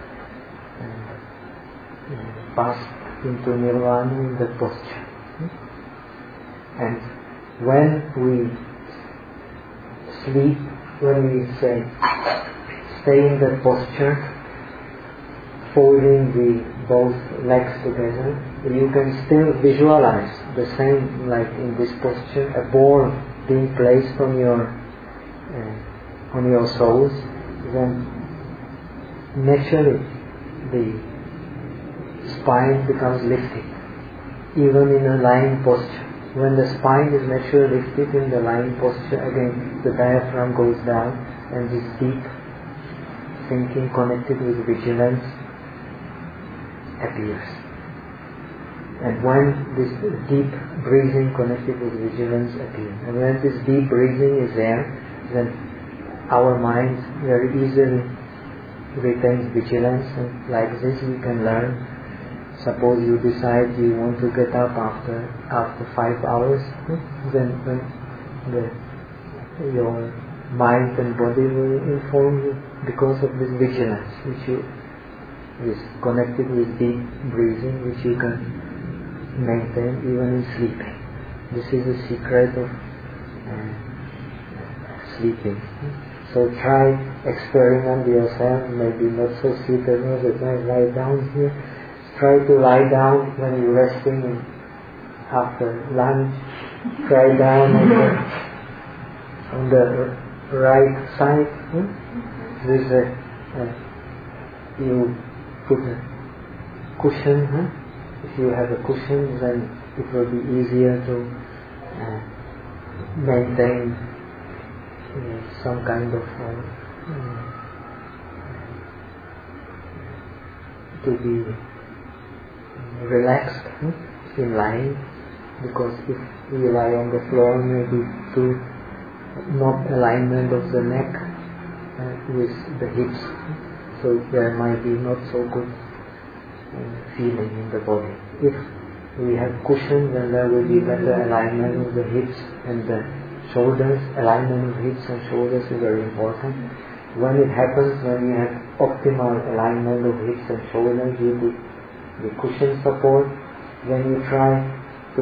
S1: uh, passed into nirvana in that posture. Hmm? And when we sleep, when we say stay in that posture, folding the both legs together, you can still visualize the same, like in this posture, a ball being placed on your uh, on your soles. Then naturally the spine becomes lifted, even in a lying posture. When the spine is naturally lifted in the lying posture, again the diaphragm goes down, and this deep thinking connected with vigilance appears. And when this deep breathing connected with vigilance appears, and when this deep breathing is there, then our mind very easily retains vigilance, and like this we can learn. Suppose you decide you want to get up after after five hours, then, then the, your mind and body will inform you because of this vigilance, which you is connected with deep breathing, which you can maintain even in sleeping. This is the secret of uh, sleeping. So try, experiment yourself, maybe not so suitable that I lie down here. Try to lie down when you're resting in, after lunch. Try down on the, on the right side. Hmm? With a, uh, you put a cushion. Huh? If you have a cushion, then it will be easier to uh, maintain uh, some kind of uh, uh, to be relaxed huh? in lying, because if you lie on the floor, maybe too not alignment of the neck uh, with the hips, so there might be not so good uh, feeling in the body. If we have cushion, then there will be better alignment of the hips and the shoulders. Alignment of hips and shoulders is very important. When it happens, when you have optimal alignment of hips and shoulders due to the cushion support, then you try to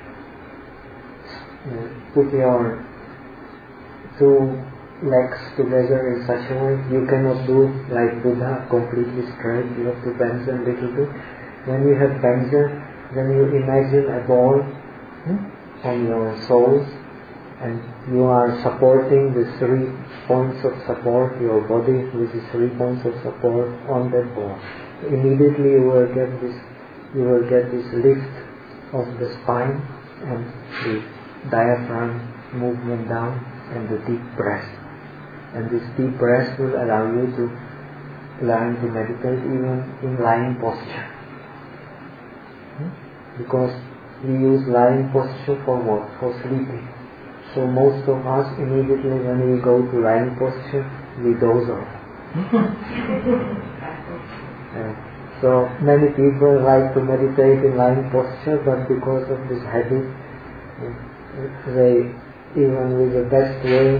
S1: uh, put your two legs together in such a way. You cannot do like Buddha completely straight, you have to bend them a little bit. When you have bent them, then you imagine a ball hmm, on your soles, and you are supporting the three points of support, your body with the three points of support on that ball. Immediately you will get this you will get this lift of the spine and the diaphragm movement down and the deep breath. And this deep breath will allow you to learn to meditate even in lying posture. Hmm? Because we use lying posture for what? For sleeping. So most of us, immediately when we go to lying posture, we doze off. uh, so many people like to meditate in lying posture, but because of this habit, uh, they, even with the best way.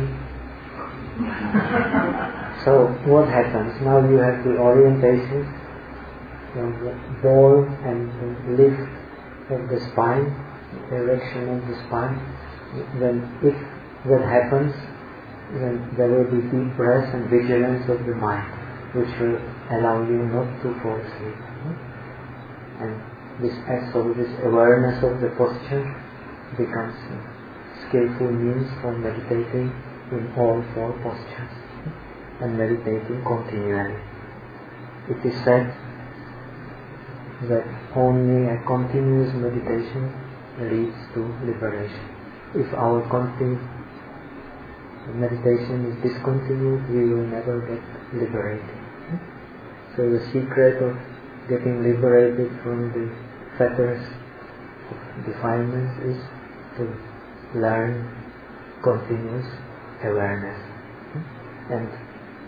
S1: So what happens? Now you have the orientation from the ball and the lift of the spine, direction of the spine. Then if that happens, then there will be deep breath and vigilance of the mind, which will allow you not to fall asleep. And this so this awareness of the posture becomes a skillful means for meditating in all four postures and meditating continually. It is said that only a continuous meditation leads to liberation. If our continu- meditation is discontinued, we will never get liberated. So the secret of getting liberated from the fetters of defilements is to learn continuous awareness. And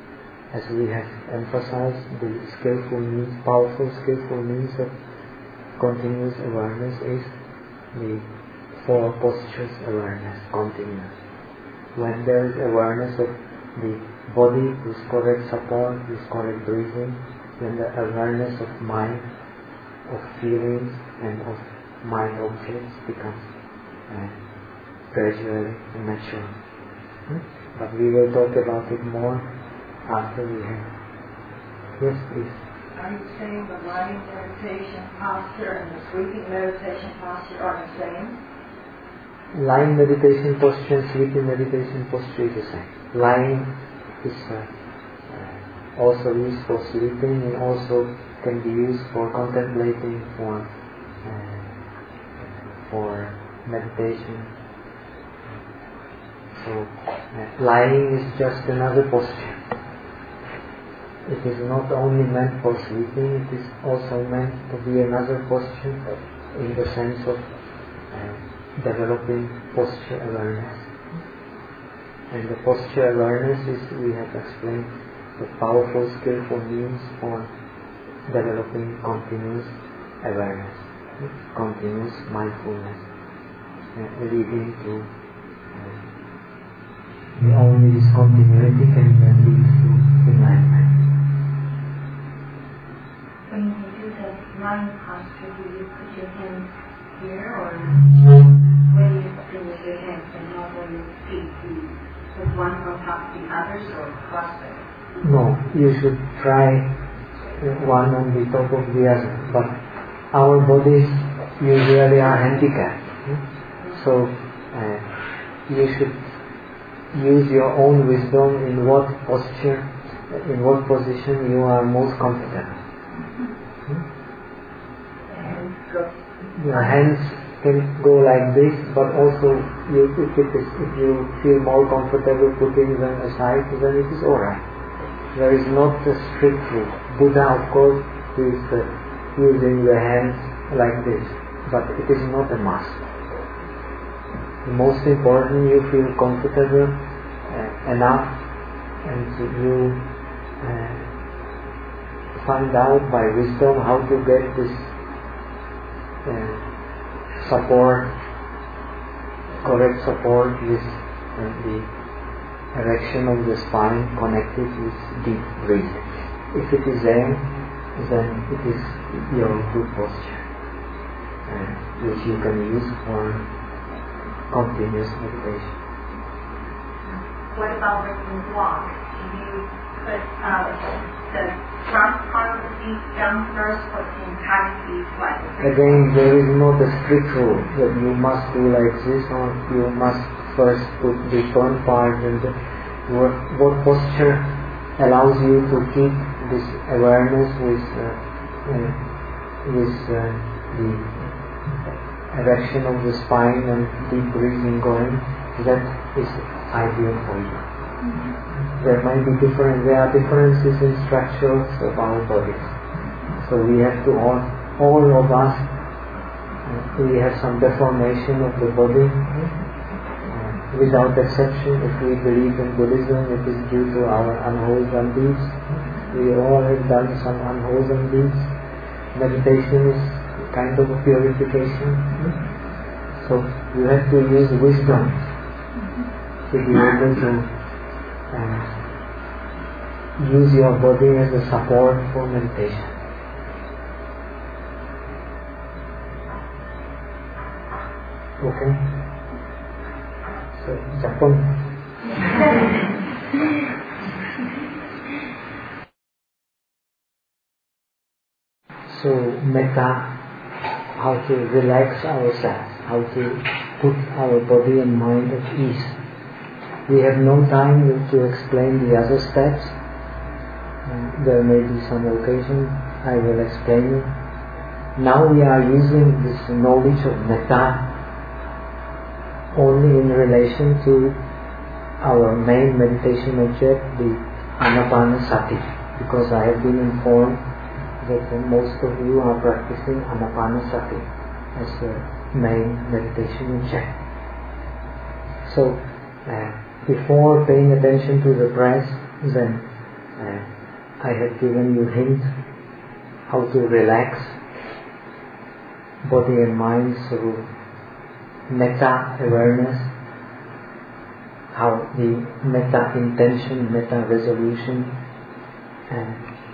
S1: as we have emphasized, the skillful means, powerful skillful means of continuous awareness is the four postures awareness, continuous. When there is awareness of the body with correct support, with correct breathing, then the awareness of mind, of feelings and of mind objects becomes uh, gradually natural. Hmm? But we will talk about it more after we have. Yes, please.
S3: Are you saying the lying meditation posture and the sleeping meditation posture are the same?
S1: Lying meditation posture and sleeping meditation posture is the same. Lying is uh, uh, also used for sleeping and also can be used for contemplating, for uh, for meditation. So uh, lying is just another posture. It is not only meant for sleeping, it is also meant to be another posture in the sense of uh, developing posture awareness. And the posture awareness is, we have explained, a powerful, skillful means for developing continuous awareness, continuous mindfulness, uh, leading to uh, the only discontinuity can then lead to enlightenment.
S3: When you do the lying posture, do you put your hands here, or where do you finish your hands and not on your feet? Do you put one on top of the others or cross them?
S1: No, you should try one on the top of the other. But our bodies usually are handicapped, so uh, you should use your own wisdom in what posture, in what position you are most comfortable. Your hands can go like this, but also you, if, it is, if you feel more comfortable putting them aside, then it is alright. There is not a strict rule. Buddha, of course, is uh, using the hands like this, but it is not a must. The most important, you feel comfortable uh, enough, and you uh, find out by wisdom how to get this Uh, support, correct support with uh, the erection of the spine connected with deep breathing. If it is there, then it is your good posture, uh, which you can use for continuous meditation.
S3: What about when you walk? Do you put uh, the front part of the feet down first, or the entire feet like this?
S1: Again, there is not a strict rule that you must do like this, or you must first put the front part and the, what, what posture allows you to keep this awareness with uh, uh, with uh, the erection of the spine and deep breathing going. That is ideal for you. Mm-hmm. There might be different, there are differences in structures of our bodies. So we have to all, all of us, uh, we have some deformation of the body. Uh, without exception, if we believe in Buddhism, it is due to our unwholesome deeds. We all have done some unwholesome deeds. Meditation is kind of a purification. So you have to use wisdom to be able to uh, use your body as a support for meditation. Okay? So, Japan. So, metta, how to relax ourselves, how to put our body and mind at ease. We have no time to explain the other steps. Uh, there may be some occasion, I will explain it. Now we are using this knowledge of metta only in relation to our main meditation object, the Anapanasati, because I have been informed that most of you are practicing Anapanasati as the main meditation object. So, uh, before paying attention to the breath, then uh, I have given you hint how to relax body and mind through metta awareness, how the metta intention, metta resolution and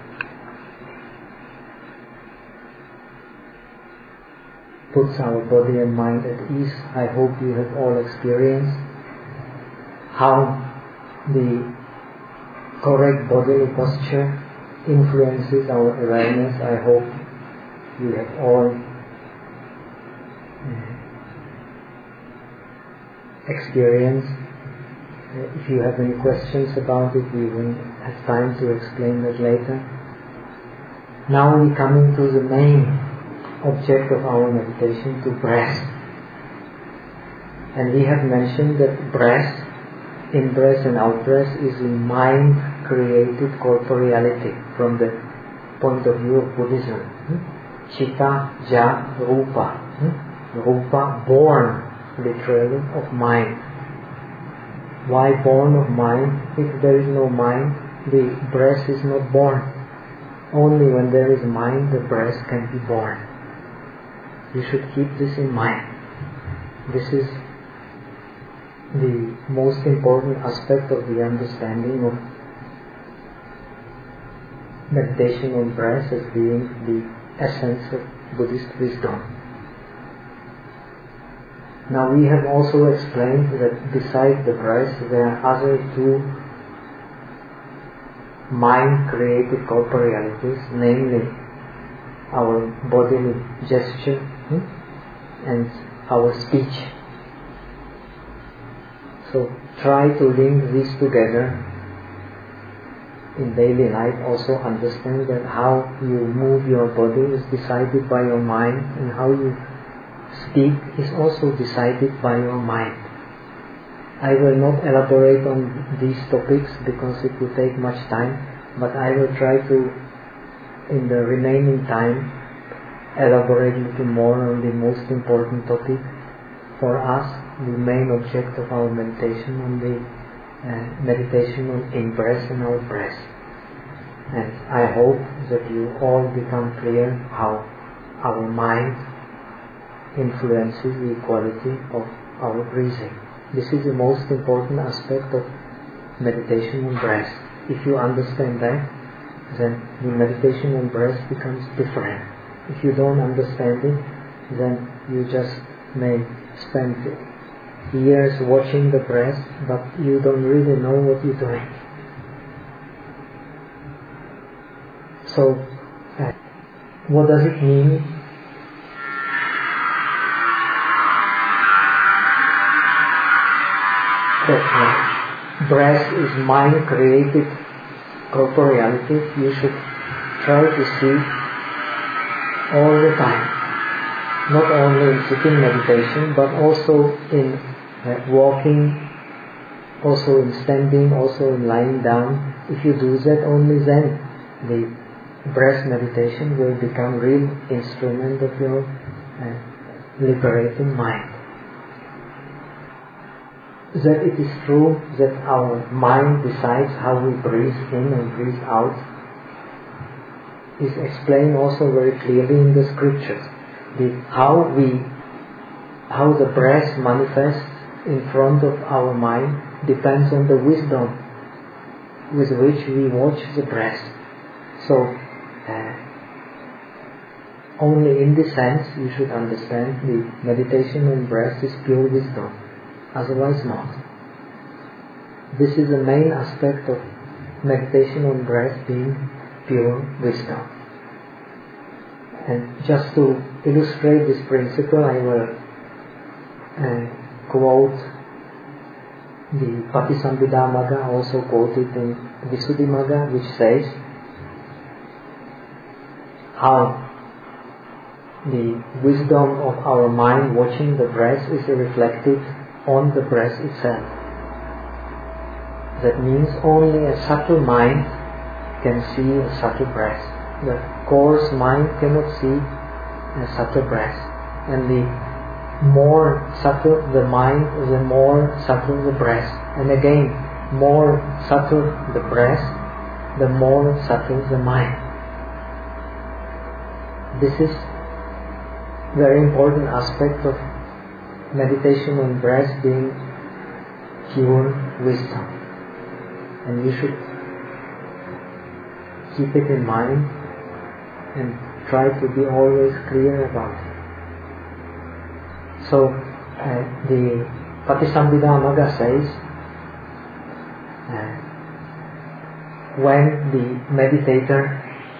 S1: puts our body and mind at ease. I hope you have all experienced how the correct bodily posture influences our awareness. I hope you have all uh, experienced. Uh, if you have any questions about it, we will have time to explain that later. Now we come into the main object of our meditation, to breath. And we have mentioned that breath, in-breath and out-breath, is a mind-created corporeality from the point of view of Buddhism. Hmm? Chitta, ja, rupa. Hmm? Rupa, born, literally, of mind. Why born of mind? If there is no mind, the breath is not born. Only when there is mind, the breath can be born. You should keep this in mind. This is the most important aspect of the understanding of meditation on breath as being the essence of Buddhist wisdom. Now we have also explained that besides the breath there are other two mind-created corporealities, namely our bodily gesture hmm? and our speech. So try to link these together in daily life. Also understand that how you move your body is decided by your mind, and how you speak is also decided by your mind. I will not elaborate on these topics because it will take much time, but I will try to, in the remaining time, elaborate a little more on the most important topic for us, the main object of our meditation, on the uh, meditation on in-breath and out-breath. And I hope that you all become clear how our mind influences the quality of our breathing. This is the most important aspect of meditation on breath. If you understand that, then the meditation on breath becomes different. If you don't understand it, then you just may spend years watching the breath, but you don't really know what you're doing. So, uh, what does it mean? That uh, breath is mind-created corporeality. You should try to see all the time, not only in sitting meditation, but also in uh, walking, also in standing, also in lying down. If you do that, only then the breath meditation will become real instrument of your uh, liberating mind. That it is true that our mind decides how we breathe in and breathe out is explained also very clearly in the scriptures. The, how we, how the breath manifests in front of our mind depends on the wisdom with which we watch the breath. So, uh, only in this sense you should understand the meditation on breath is pure wisdom. Otherwise not. This is the main aspect of meditation on breath, being pure wisdom. And just to illustrate this principle, I will uh, quote the Patisambhidamagga, also quoted in Visuddhimagga, which says how the wisdom of our mind watching the breath is reflected on the breath itself. That means only a subtle mind can see a subtle breath. The coarse mind cannot see a subtle breath. And the more subtle the mind, the more subtle the breath. And again, more subtle the breath, the more subtle the mind. This is very important aspect of meditation on breath being pure wisdom. And you should keep it in mind and try to be always clear about it. So uh, the Patisambhidamagga says uh, when the meditator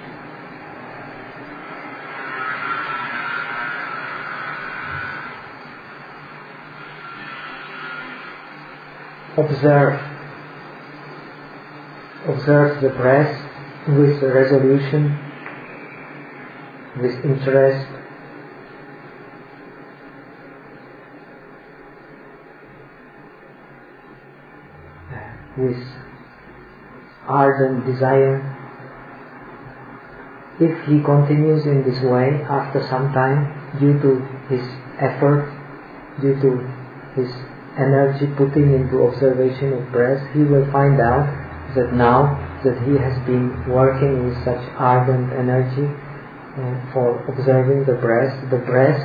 S1: observe observe the breath with resolution, with interest, with ardent desire. If he continues in this way after some time, due to his effort, due to his energy putting into observation of breath, he will find out that now that he has been working with such ardent energy uh, for observing the breath, the breath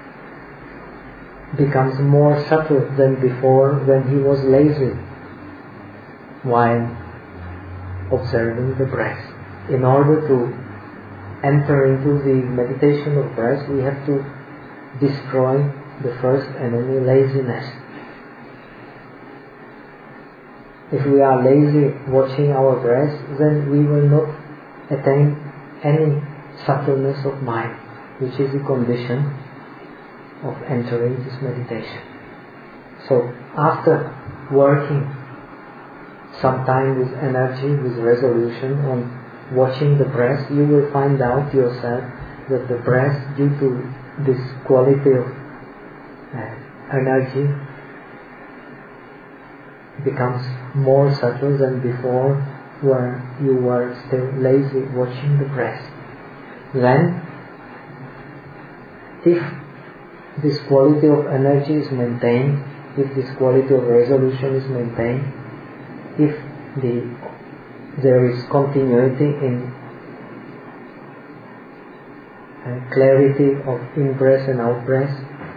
S1: becomes more subtle than before when he was lazy while observing the breath. In order to enter into the meditation of breath, we have to destroy the first enemy, laziness. If we are lazy watching our breath, then we will not attain any subtleness of mind, which is the condition of entering this meditation. So after working some time with energy, with resolution on watching the breath, you will find out yourself that the breath, due to this quality of uh, energy, becomes more subtle than before, where you were still lazy watching the breath. Then, if this quality of energy is maintained, if this quality of resolution is maintained, if the there is continuity in uh, clarity of in-breath and out-breath,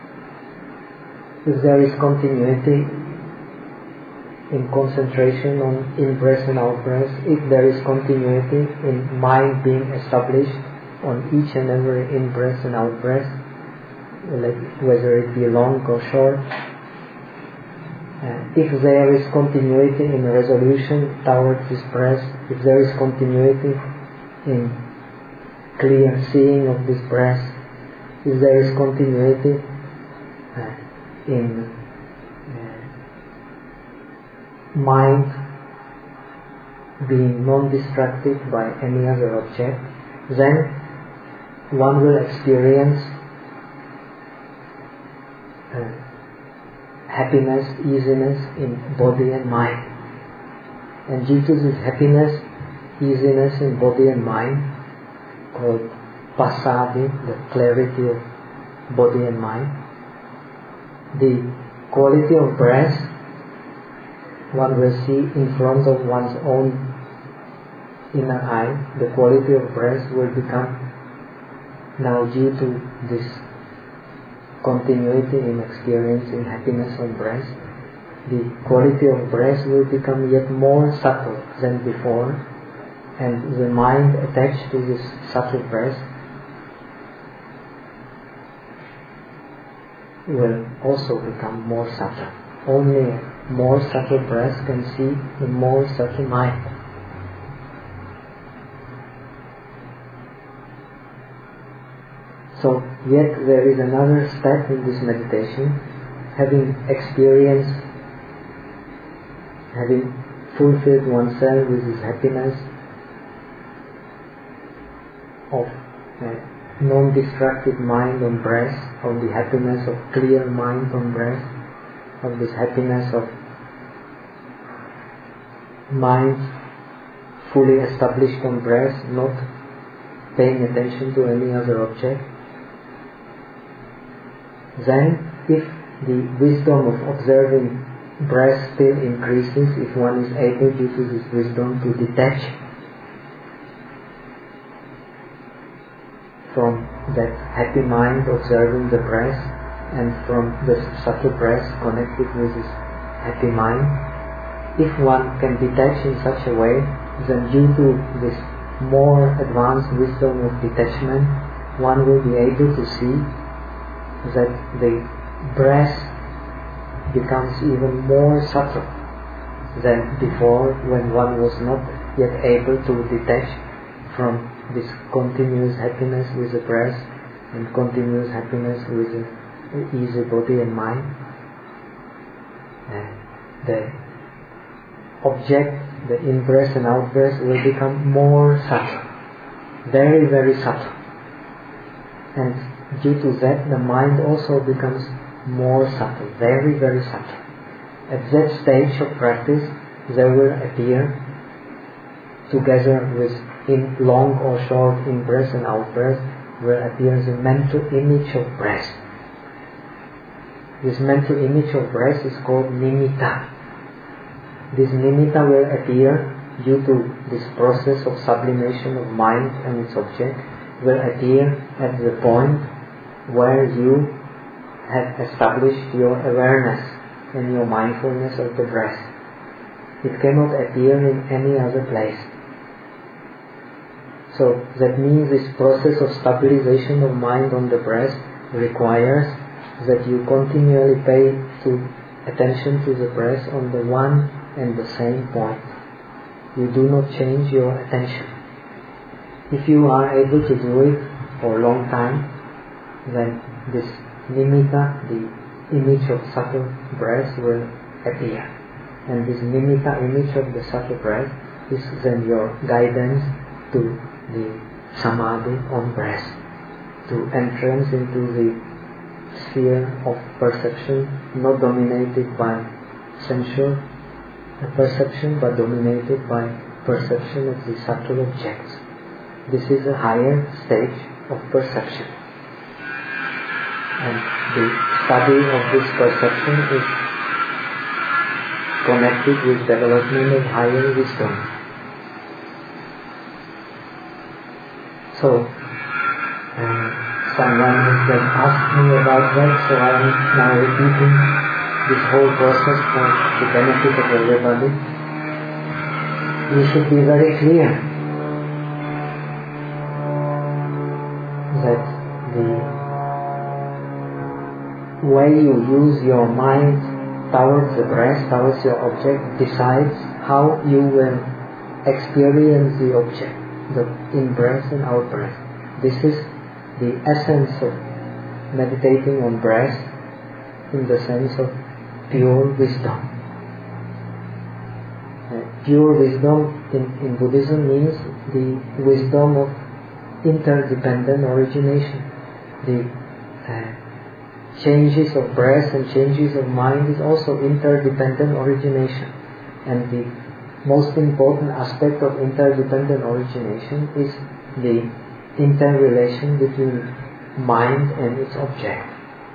S1: if there is continuity in concentration on in-breath and out-breath, if there is continuity in mind being established on each and every in-breath and out-breath, whether it be long or short, Uh, if there is continuity in resolution towards this breath, if there is continuity in clear seeing of this breath, if there is continuity uh, in uh, mind being non-distracted by any other object, then one will experience uh, happiness, easiness in body and mind. And due to this happiness, easiness in body and mind, called passaddhi, the clarity of body and mind, the quality of breath one will see in front of one's own inner eye. The quality of breath will become, now due to this continuity in experiencing happiness on breath, the quality of breath will become yet more subtle than before, and the mind attached to this subtle breath will also become more subtle. Only a more subtle breath can see a more subtle mind. So, yet there is another step in this meditation, having experienced, having fulfilled oneself with this happiness of a non-distracted mind on breath, of the happiness of clear mind on breath, of this happiness of mind fully established on breath, not paying attention to any other object. Then, if the wisdom of observing breath still increases, if one is able due to this wisdom to detach from that happy mind observing the breath, and from the subtle breath connected with this happy mind. If one can detach in such a way, then due to this more advanced wisdom of detachment, one will be able to see that the breath becomes even more subtle than before, when one was not yet able to detach from this continuous happiness with the breath and continuous happiness with the easy body and mind. And the object, the in-breath and out-breath, will become more subtle, very very subtle, and due to that the mind also becomes more subtle, very very subtle. At that stage of practice there will appear, together with in long or short in-breath and out-breath, will appear the mental image of breath. This mental image of breath is called nimitta. This nimitta will appear due to this process of sublimation of mind and its object, will appear at the point where you have established your awareness and your mindfulness of the breath. It cannot appear in any other place. So that means this process of stabilization of mind on the breath requires that you continually pay to attention to the breath on the one and the same point. You do not change your attention. If you are able to do it for a long time, then this nimitta, the image of subtle breath, will appear. And this nimitta image of the subtle breath is then your guidance to the samadhi on breath, to entrance into the sphere of perception, not dominated by sensual perception, but dominated by perception of the subtle objects. This is a higher stage of perception. And the study of this perception is connected with development of higher wisdom. So, uh, someone has just asked me about that, so I am now repeating this whole process for the benefit of everybody. We should be very clear that the way you use your mind towards the breath, towards your object, decides how you will experience the object, the in-breath and out-breath. This is the essence of meditating on breath in the sense of pure wisdom. Uh, pure wisdom in, in Buddhism means the wisdom of interdependent origination. The uh, changes of breath and changes of mind is also interdependent origination. And the most important aspect of interdependent origination is the interrelation between mind and its object.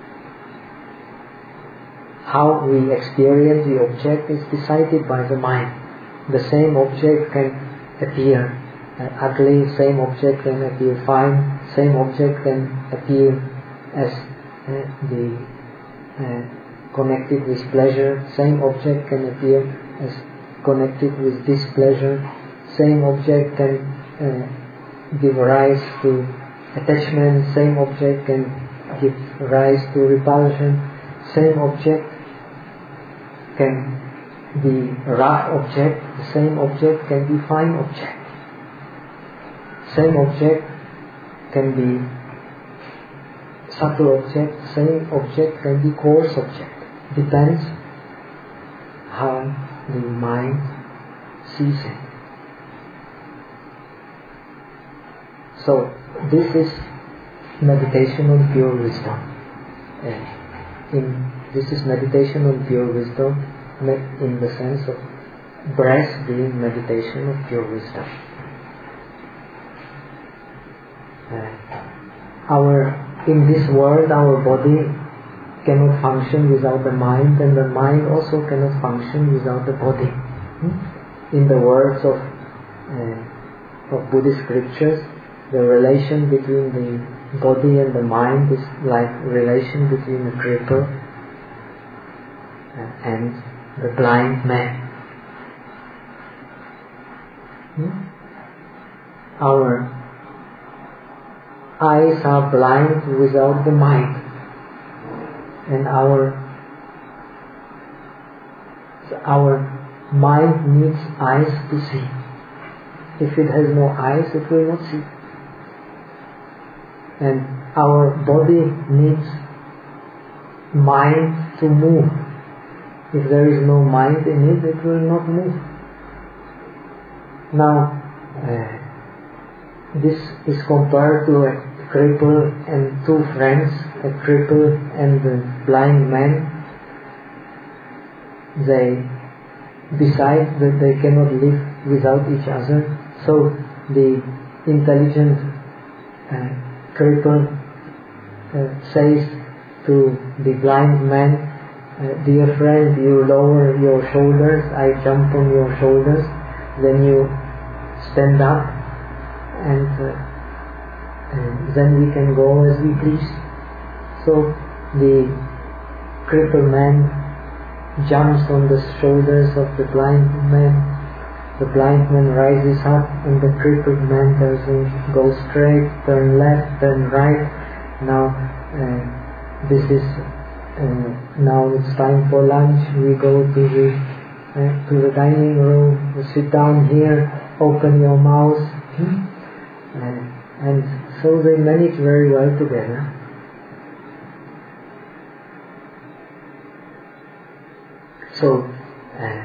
S1: How we experience the object is decided by the mind. The same object can appear uh, ugly, same object can appear fine, same object can appear as uh, the uh, connected with pleasure, same object can appear as connected with displeasure, same object can uh, give rise to attachment, same object can give rise to repulsion, same object can be rough object, the same object can be fine object. Same object can be subtle object, same object can be coarse object. Depends how the mind sees it. So this is meditation on pure wisdom. Uh, in this is meditation on pure wisdom in the sense of breath being meditation of pure wisdom. Uh, our in this world, our body cannot function without the mind, and the mind also cannot function without the body. Hmm? In the words of uh, of Buddhist scriptures, the relation between the body and the mind is like relation between a cripple and the blind man. Hmm? Our eyes are blind without the mind, and our our mind needs eyes to see. If it has no eyes, it will not see. And our body needs mind to move. If there is no mind in it, it will not move. Now, uh, this is compared to a cripple and two friends, a cripple and a blind man. They decide that they cannot live without each other. So the intelligent uh, cripple uh, says to the blind man, uh, dear friend, you lower your shoulders, I jump on your shoulders, then you stand up, and, uh, and then we can go as we please. So the crippled man jumps on the shoulders of the blind man. The blind man rises up, and the crippled man tells him, go straight, turn left, turn right. Now uh, this is uh, now it's time for lunch. We go to the uh, to the dining room. We sit down here. Open your mouth, hmm? uh, and so they manage very well together. So. Uh,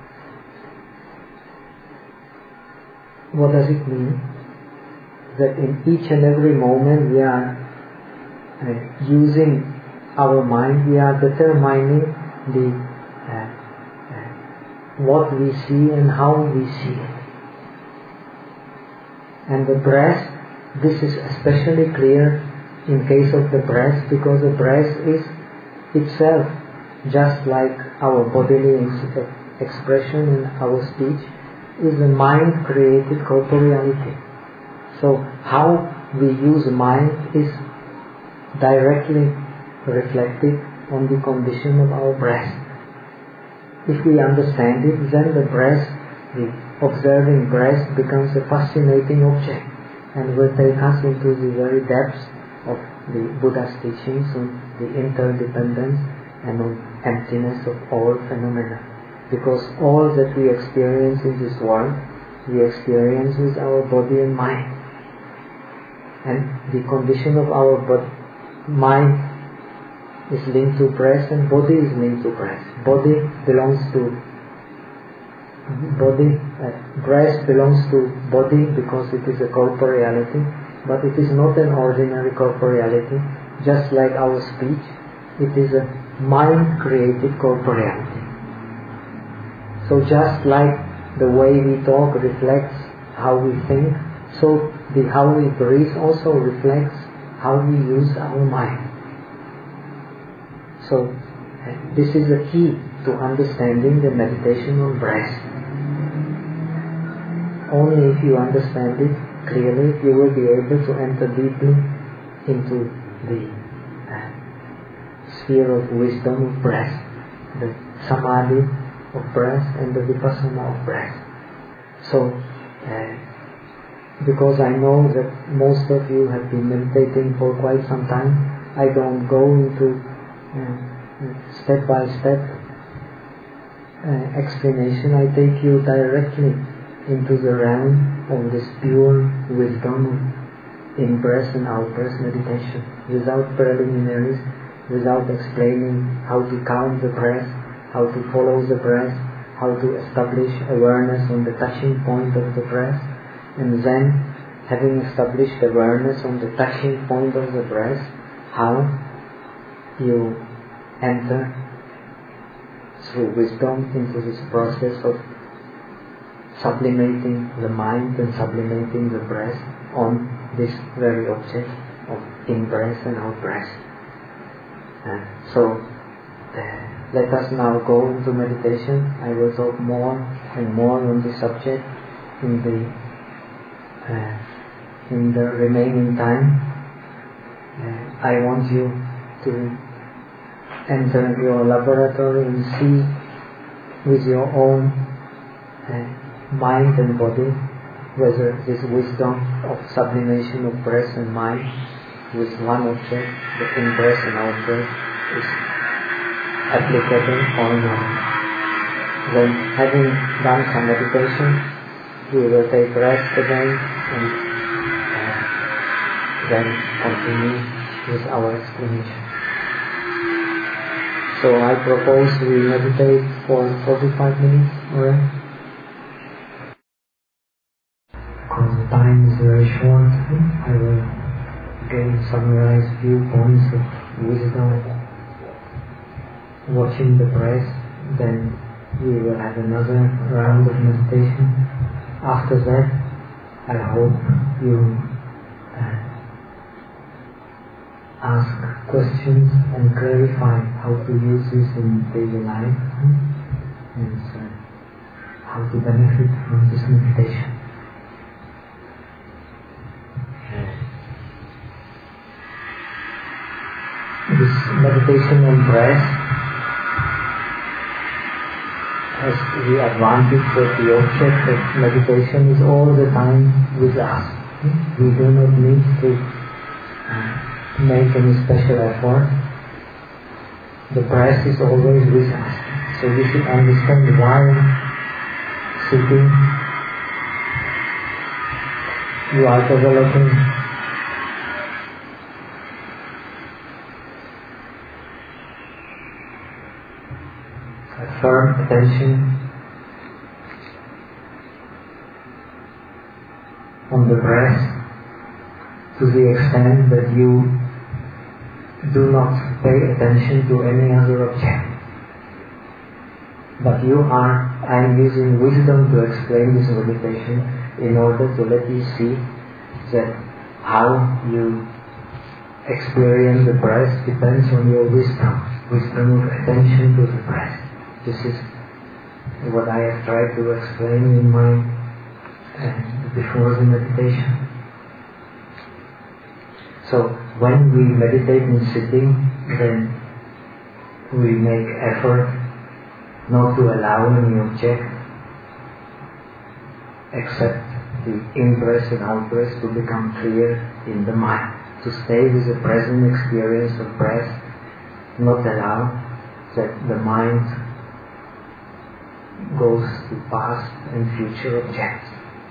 S1: What does it mean? That in each and every moment we are uh, using our mind, we are determining the uh, uh, what we see and how we see it. And the breath, this is especially clear in case of the breath, because the breath is itself just like our bodily ex- expression and our speech, is a mind-created corporeality. So how we use mind is directly reflected on the condition of our breath. If we understand it, then the breath, the observing breath, becomes a fascinating object and will take us into the very depths of the Buddha's teachings on the interdependence and on emptiness of all phenomena. Because all that we experience in this world, we experience with our body and mind. And the condition of our bod- mind is linked to breath, and body is linked to breath. Body belongs to body, uh, breath belongs to body because it is a corporeality, but it is not an ordinary corporeality. Just like our speech, it is a mind-created corporeality. So just like the way we talk reflects how we think, so the how we breathe also reflects how we use our mind. So this is the key to understanding the meditation on breath. Only if you understand it clearly, you will be able to enter deeply into the uh, sphere of wisdom of breath, the samadhi of breath and the vipassana of breath. So, uh, because I know that most of you have been meditating for quite some time, I don't go into uh, step by step uh, explanation. I take you directly into the realm of this pure wisdom in breath and out breath meditation, without preliminaries, without explaining how to count the breath, how to follow the breath, how to establish awareness on the touching point of the breath, and then, having established awareness on the touching point of the breath, how you enter through wisdom into this process of sublimating the mind and sublimating the breath on this very object of in-breath and out-breath. Uh, so, uh, let us now go into meditation. I will talk more and more on this subject in the uh, in the remaining time, uh, I want you to enter your laboratory and see with your own uh, mind and body whether this wisdom of sublimation of breath and mind with one object, the in-breath and out-breath, is applicable or not. Then, having done some meditation, we will take rest again and uh, then continue with our explanation. So I propose we meditate for forty-five minutes, alright? Because the time is very short, I will again summarize few points of wisdom. Watching the breath, then we will have another round of meditation. After that, I hope you uh, ask questions and clarify how to use this in daily life and uh, how to benefit from this meditation. This meditation on breath has the advantage that the object of meditation is all the time with us. We do not need to uh, make any special effort. The breath is always with us. So we should understand while sitting, you are developing a firm attention on the breath to the extent that you do not pay attention to any other object. But you are, I am using wisdom to explain this meditation in order to let you see that how you experience the breath depends on your wisdom, wisdom of attention to the breath. This is what I have tried to explain in my uh, before the meditation. So when we meditate in sitting, then we make effort not to allow any object except the in-breath and out-breath to become clear in the mind. To stay with the present experience of breath, not allow that the mind goes to past and future objects.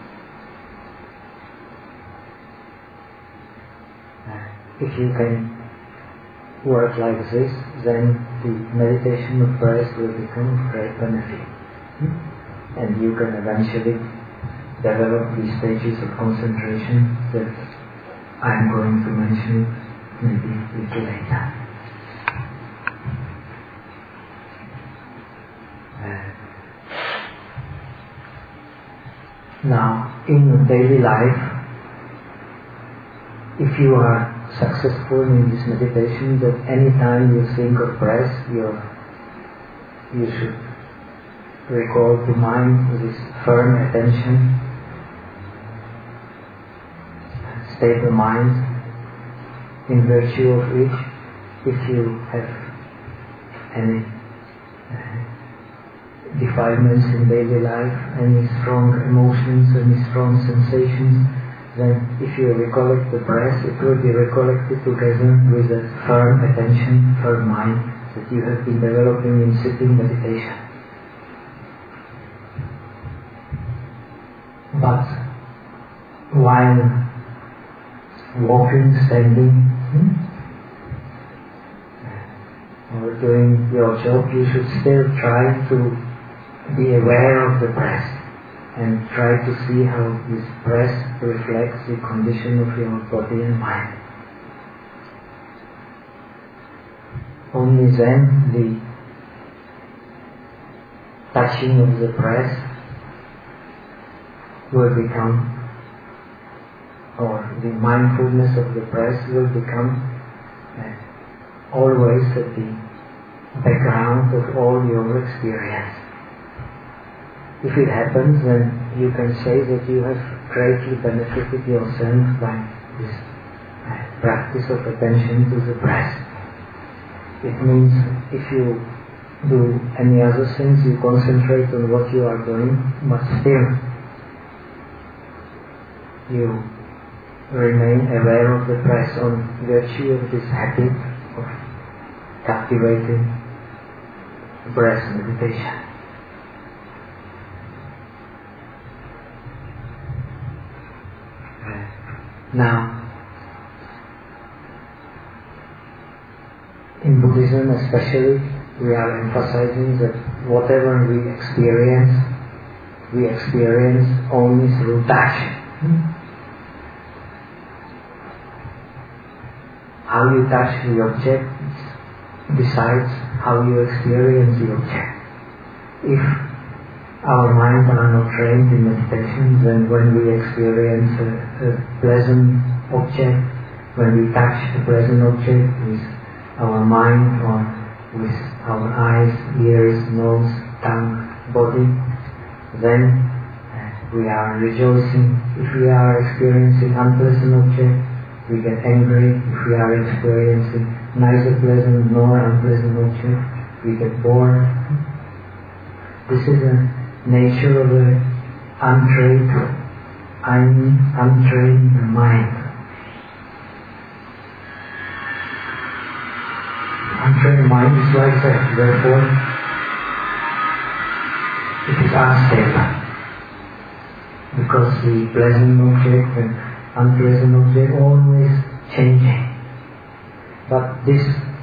S1: If you can work like this, then the meditation of breath will become of great benefit. And you can eventually develop these stages of concentration that I am going to mention maybe a little later. Uh, now, in daily life, if you are successful in this meditation, that any time you think of breath, you're, you should recall to mind with this firm attention, stable mind, in virtue of which, if you have any uh, defilements in daily life, any strong emotions, any strong sensations, then if you recollect the breath, it will be recollected together with a firm attention, firm mind that you have been developing in sitting meditation. But while walking, standing, hmm, or doing your job, you should still try to be aware of the breath and try to see how this breath reflects the condition of your body and mind. Only then the touching of the breath will become, or the mindfulness of the breath will become uh, always at the background of all your experience. if it happens, then you can say that you have greatly benefited yourself by this uh, practice of attention to the breath. It means if you do any other things, you concentrate on what you are doing, but still you remain aware of the breath on virtue of this habit of captivating breath meditation. Now, in Buddhism especially, we are emphasizing that whatever we experience, we experience only through touch. How you touch the object decides how you experience the object. If our minds are not trained in meditation, then when we experience a, a pleasant object, when we touch a pleasant object with our mind or with our eyes, ears, nose, tongue, body, then uh, we are rejoicing. If we are experiencing unpleasant object, we get angry. If we are experiencing neither pleasant nor unpleasant object, we get bored. This is a nature of the untrained, un, untrained mind. Untrained mind is like that, therefore it is unstable. Because the pleasant object and unpleasant object always changing. But this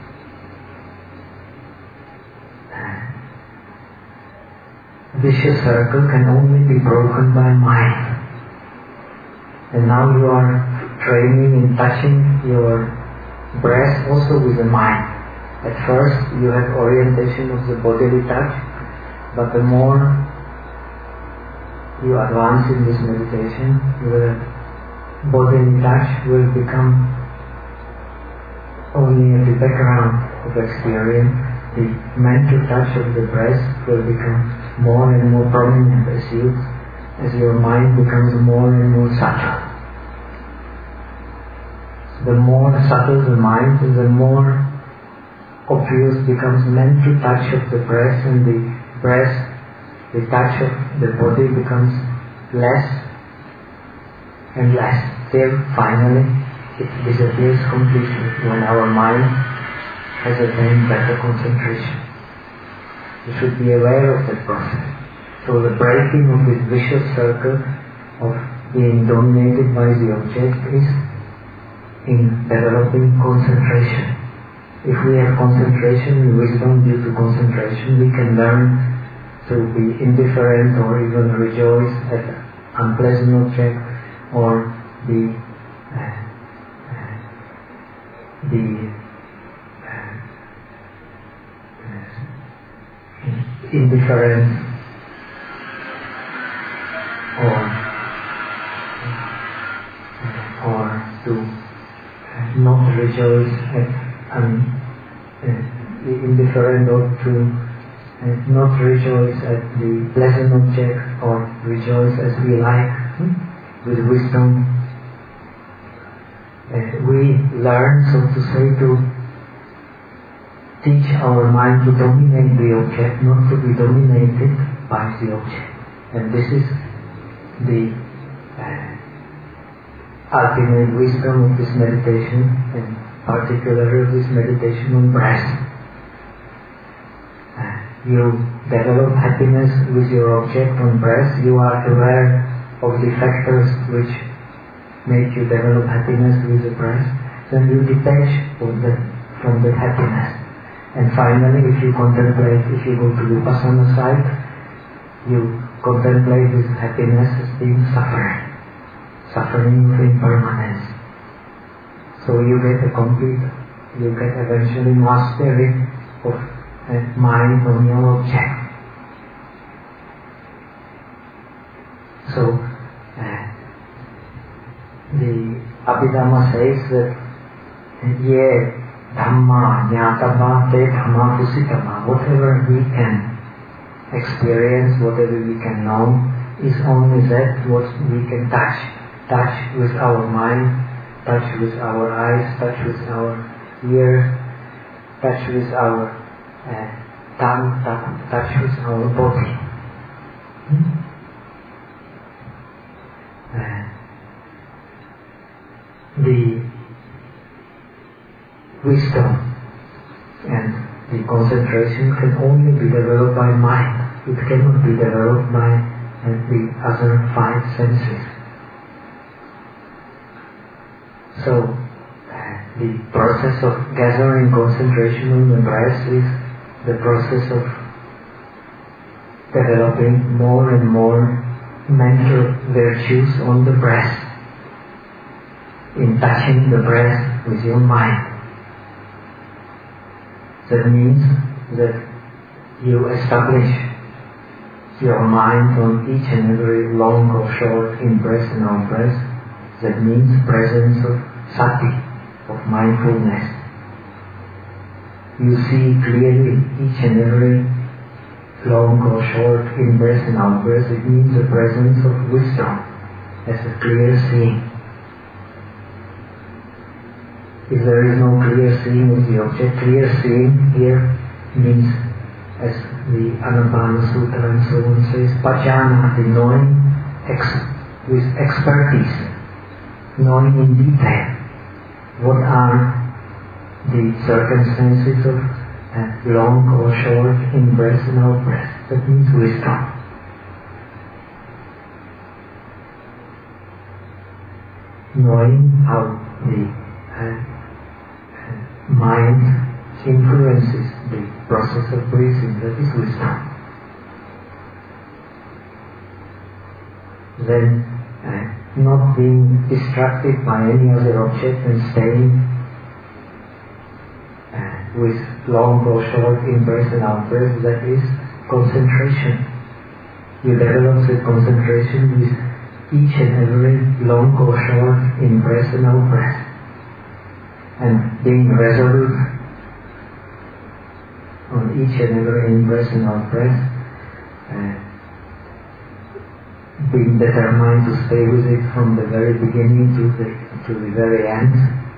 S1: vicious circle can only be broken by mind. And now you are training in touching your breath also with the mind. At first you have orientation of the bodily touch, but the more you advance in this meditation, the bodily touch will become only at the background of experience. The mental touch of the breath will become more and more prominent as you, as your mind becomes more and more subtle. The more subtle the mind, the more obvious becomes mental touch of the breath, and the breath, the touch of the body becomes less and less, till finally it disappears completely when our mind has attained better concentration. You should be aware of that process. So the breaking of this vicious circle of being dominated by the object is in developing concentration. If we have concentration and wisdom due to concentration, we can learn to be indifferent or even rejoice at unpleasant object, or be uh, uh, be indifferent or or to not rejoice at um, uh, indifferent, or to uh, not rejoice at the pleasant object, or rejoice as we like hmm? with wisdom. Uh, we learn, so to say, to teach our mind to dominate the object, not to be dominated by the object. And this is the uh, ultimate wisdom of this meditation, and particularly of this meditation on breath. Uh, you develop happiness with your object on breath. You are aware of the factors which make you develop happiness with the breath. Then you detach from that, from that happiness. And finally, if you contemplate, if you go to the Vipassana side, you contemplate this happiness as being suffering, suffering of impermanence. So you get a complete, you get eventually mastery of uh, mind on your object. So uh, the Abhidhamma says that Ye Dhamma Jnatava Te Dhamma Kusitama, whatever we can experience, whatever we can know, is only that what we can touch. Touch with our mind, touch with our eyes, touch with our ear, touch with our uh, tongue, touch, touch with our body. Hmm? Uh, the wisdom and the concentration can only be developed by mind. It cannot be developed by uh, the other five senses. So, uh, the process of gathering concentration on the breath is the process of developing more and more mental virtues on the breath, in touching the breath with your mind. That means that you establish your mind on each and every long or short in-breath and out-breath. That means presence of sati, of mindfulness. You see clearly each and every long or short in-breath and out-breath. It means the presence of wisdom as a clear seeing. If there is no clear seeing of the object, clear seeing here means, as the Anapanasati Sutta and so on says, pajanati, knowing ex- with expertise, knowing in detail what are the circumstances of uh, long or short in-breath and out-breath. That means wisdom. Knowing how the uh, mind influences the process of breathing, that is wisdom. Then, uh, not being distracted by any other object and staying uh, with long or short in-breath and out-breath, that is concentration. You develop the concentration with each and every long or short in-breath and out-breath. And being resolute on each and every in-breath and out-breath, uh, being determined to stay with it from the very beginning to the to the very end,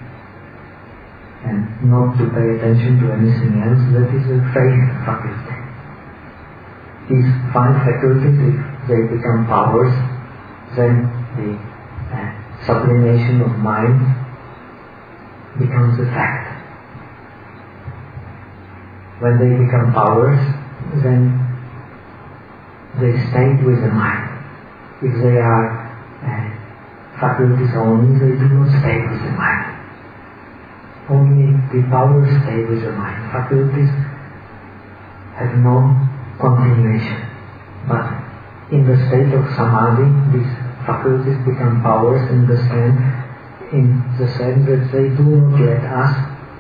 S1: and not to pay attention to anything else, that is a faith faculty. These five faculties, if they become powers, then the uh, sublimation of mind becomes a fact. When they become powers, then they stay with the mind. If they are uh, faculties only, they do not stay with the mind. Only the powers stay with the mind. Faculties have no continuation. But in the state of samadhi, these faculties become powers in the sense in the sense that they do not let us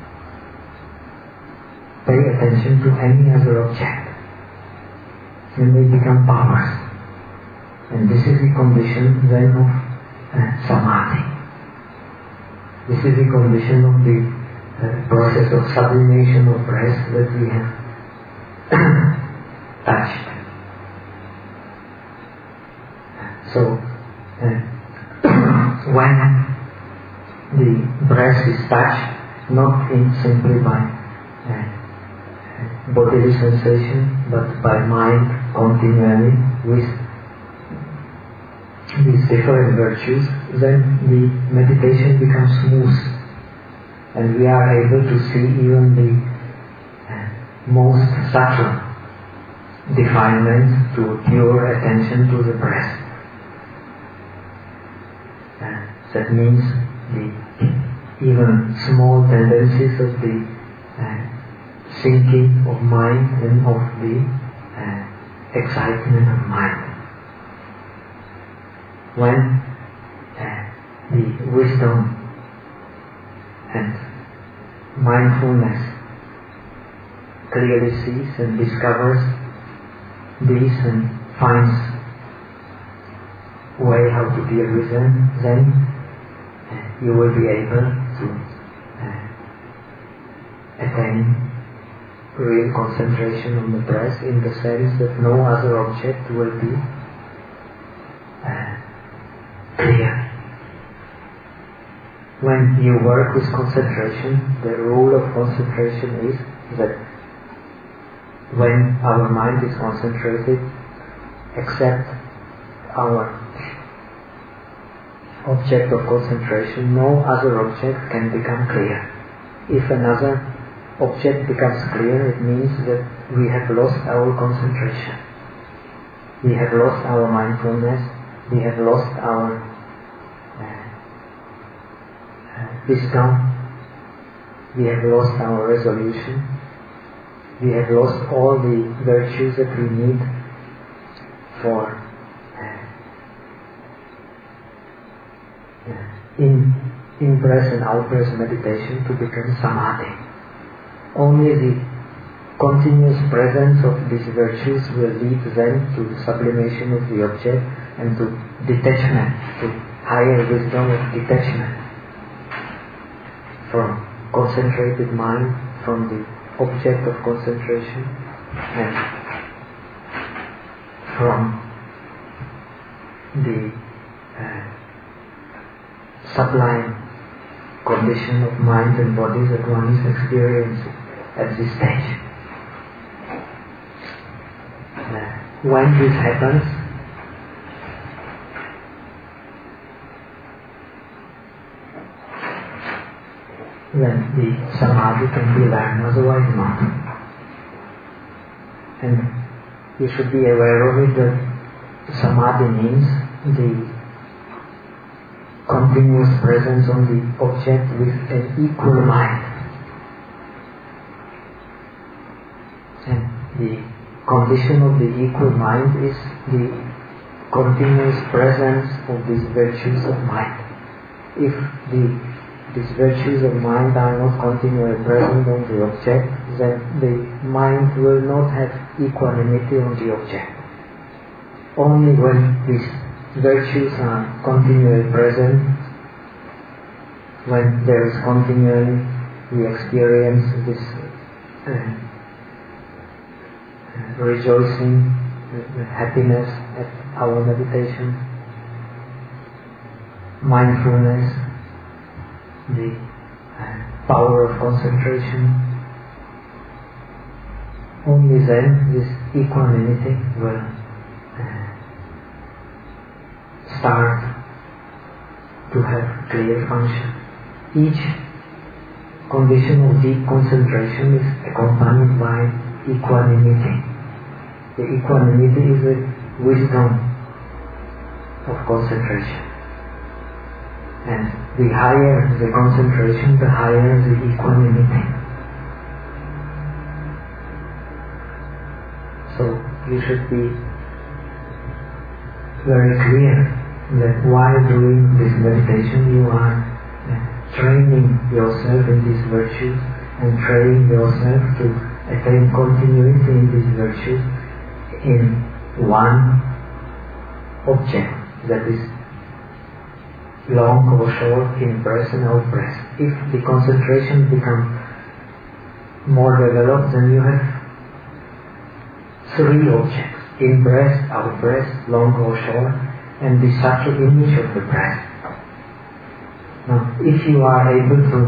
S1: pay attention to any other object. Then they become powers. And this is the condition then of uh, samadhi. This is the condition of the uh, process of sublimation of breath that we have touched. So, uh, when the breath is touched, not in simply by uh, bodily sensation, but by mind continually with these different virtues, then the meditation becomes smooth, and we are able to see even the uh, most subtle defilement to pure attention to the breath. Uh, that means the even small tendencies of the uh, sinking of mind and of the uh, excitement of mind. When uh, the wisdom and mindfulness clearly sees and discovers these and finds way how to deal with them, then uh, you will be able to uh, attain real concentration on the breath, in the sense that no other object will be uh, clear. When you work with concentration, the rule of concentration is that when our mind is concentrated, except our object of concentration, no other object can become clear. If another object becomes clear, it means that we have lost our concentration. We have lost our mindfulness, we have lost our wisdom, we have lost our resolution, we have lost all the virtues that we need for uh, in in-breath and out-breath meditation to become samadhi. Only the continuous presence of these virtues will lead then to the sublimation of the object and to detachment, to higher wisdom of detachment from concentrated mind, from the object of concentration, and from the uh, sublime condition of mind and body that one is experiencing at this stage. Uh, when this happens, then the samadhi can be learned, otherwise not. And you should be aware of it that samadhi means the continuous presence on the object with an equal mind. And the condition of the equal mind is the continuous presence of these virtues of mind. If the these virtues of mind are not continually present on the object, then the mind will not have equanimity on the object. Only when these virtues are continually present, when there is continually we experience this uh, rejoicing, uh, happiness at our meditation, mindfulness, the uh, power of concentration, only then this equanimity will uh, start to have clear function. Each condition of deep concentration is accompanied by equanimity. The equanimity is the wisdom of concentration. And the higher the concentration, the higher the equanimity. So you should be very clear that while doing this meditation you are uh, training yourself in these virtues and training yourself to attain continuity in these virtues in one object, that is long or short, in breath and out breath. If the concentration becomes more developed, then you have three objects: in breath, out breath, long or short, and the subtle image of the breath. Now, if you are able to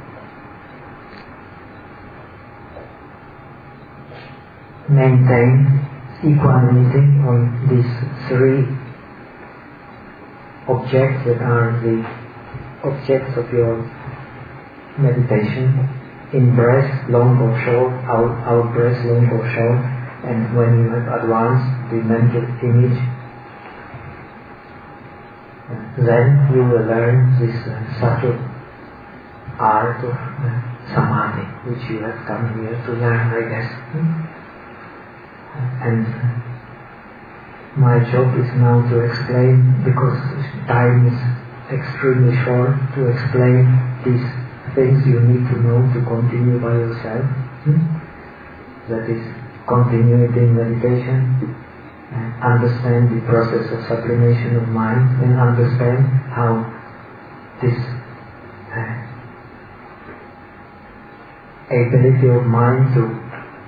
S1: maintain equanimity on these three objects that are the objects of your meditation, in breath, long or short, out, out breath, long or short, and when you have advanced the mental image, uh, then you will learn this uh, subtle art of uh, samadhi, which you have come here to learn, I guess. Hmm? And uh, my job is now to explain, because time is extremely short, to explain these things you need to know to continue by yourself. Hmm? That is continuity in meditation, and understand the process of sublimation of mind, and understand how this uh, ability of mind to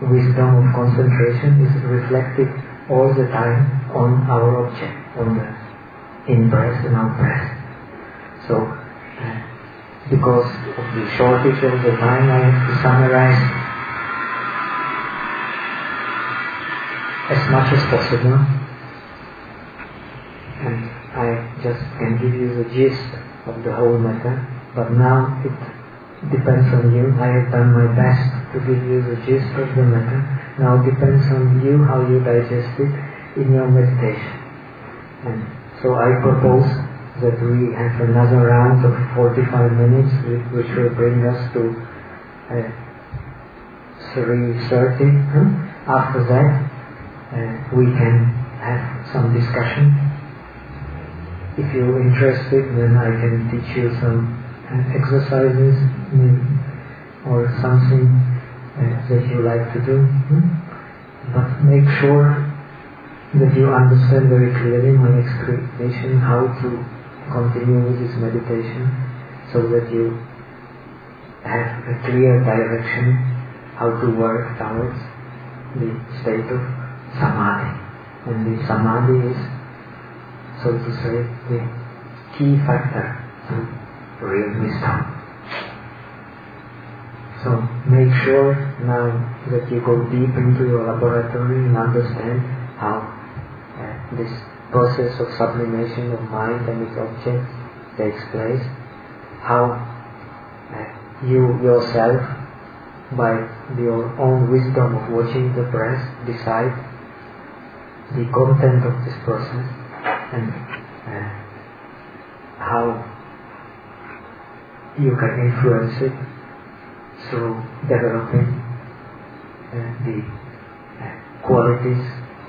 S1: wisdom of concentration is reflected all the time on our object, on the in-breath and out-breath. So, uh, because of the shortage of the time, I have to summarize as much as possible, and I just can give you the gist of the whole matter, but now it depends on you. I have done my best to give you the gist of the matter. Now it depends on you how you digest it in your meditation. And so I propose that we have another round of forty-five minutes, which will bring us to uh, three thirty. After that, uh, we can have some discussion. If you're interested, then I can teach you some uh, exercises mm, or something uh, that you like to do. Mm? But make sure that you understand very clearly my explanation how to continue with this meditation, so that you have a clear direction how to work towards the state of samadhi. And the samadhi is, so to say, the key factor to real wisdom. So make sure now that you go deep into your laboratory and understand how uh, this process of sublimation of mind and its objects takes place, how uh, you yourself, by your own wisdom of watching the breath, decide the content of this process, and uh, how you can influence it through developing uh, the uh, qualities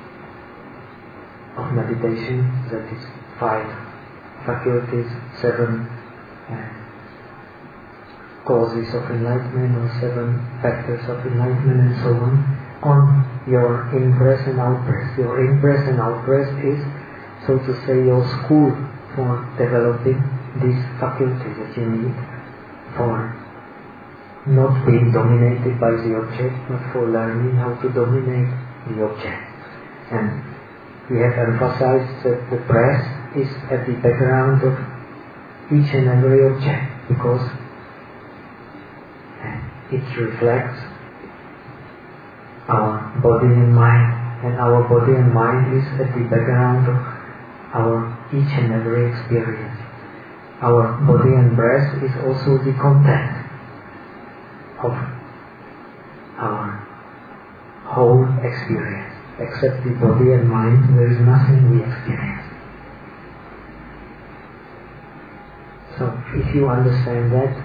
S1: of meditation, that is five faculties, seven uh, causes of enlightenment, or seven factors of enlightenment, and so on, on your in-breath and out-breath. Your in-breath and out-breath is, so to say, your school for developing these faculties that you need for not being dominated by the object, but for learning how to dominate the object. And we have emphasized that the breath is at the background of each and every object, because it reflects our body and mind, and our body and mind is at the background of our each and every experience. Our body and breath is also the content of our whole experience. Except the body and mind, there is nothing we experience. So if you understand that,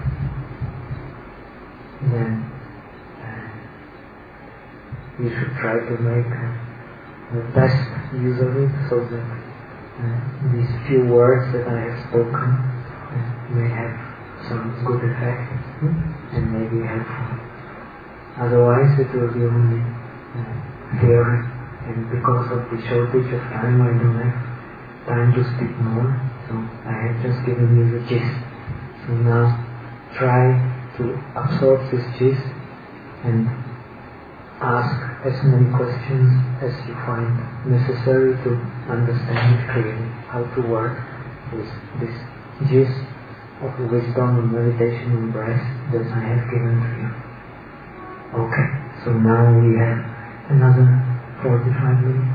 S1: then uh, you should try to make uh, the best use of it, so that uh, these few words that I have spoken uh, may have some good effect and may be helpful. Otherwise it will be only uh, theory, and because of the shortage of time I don't have time to speak more, so I have just given you the gist. So now try to absorb this gist and ask as many questions as you find necessary to understand it clearly, how to work with this gist of wisdom and meditation and breath that I have given to you. Okay, so now we have another forty-five minutes.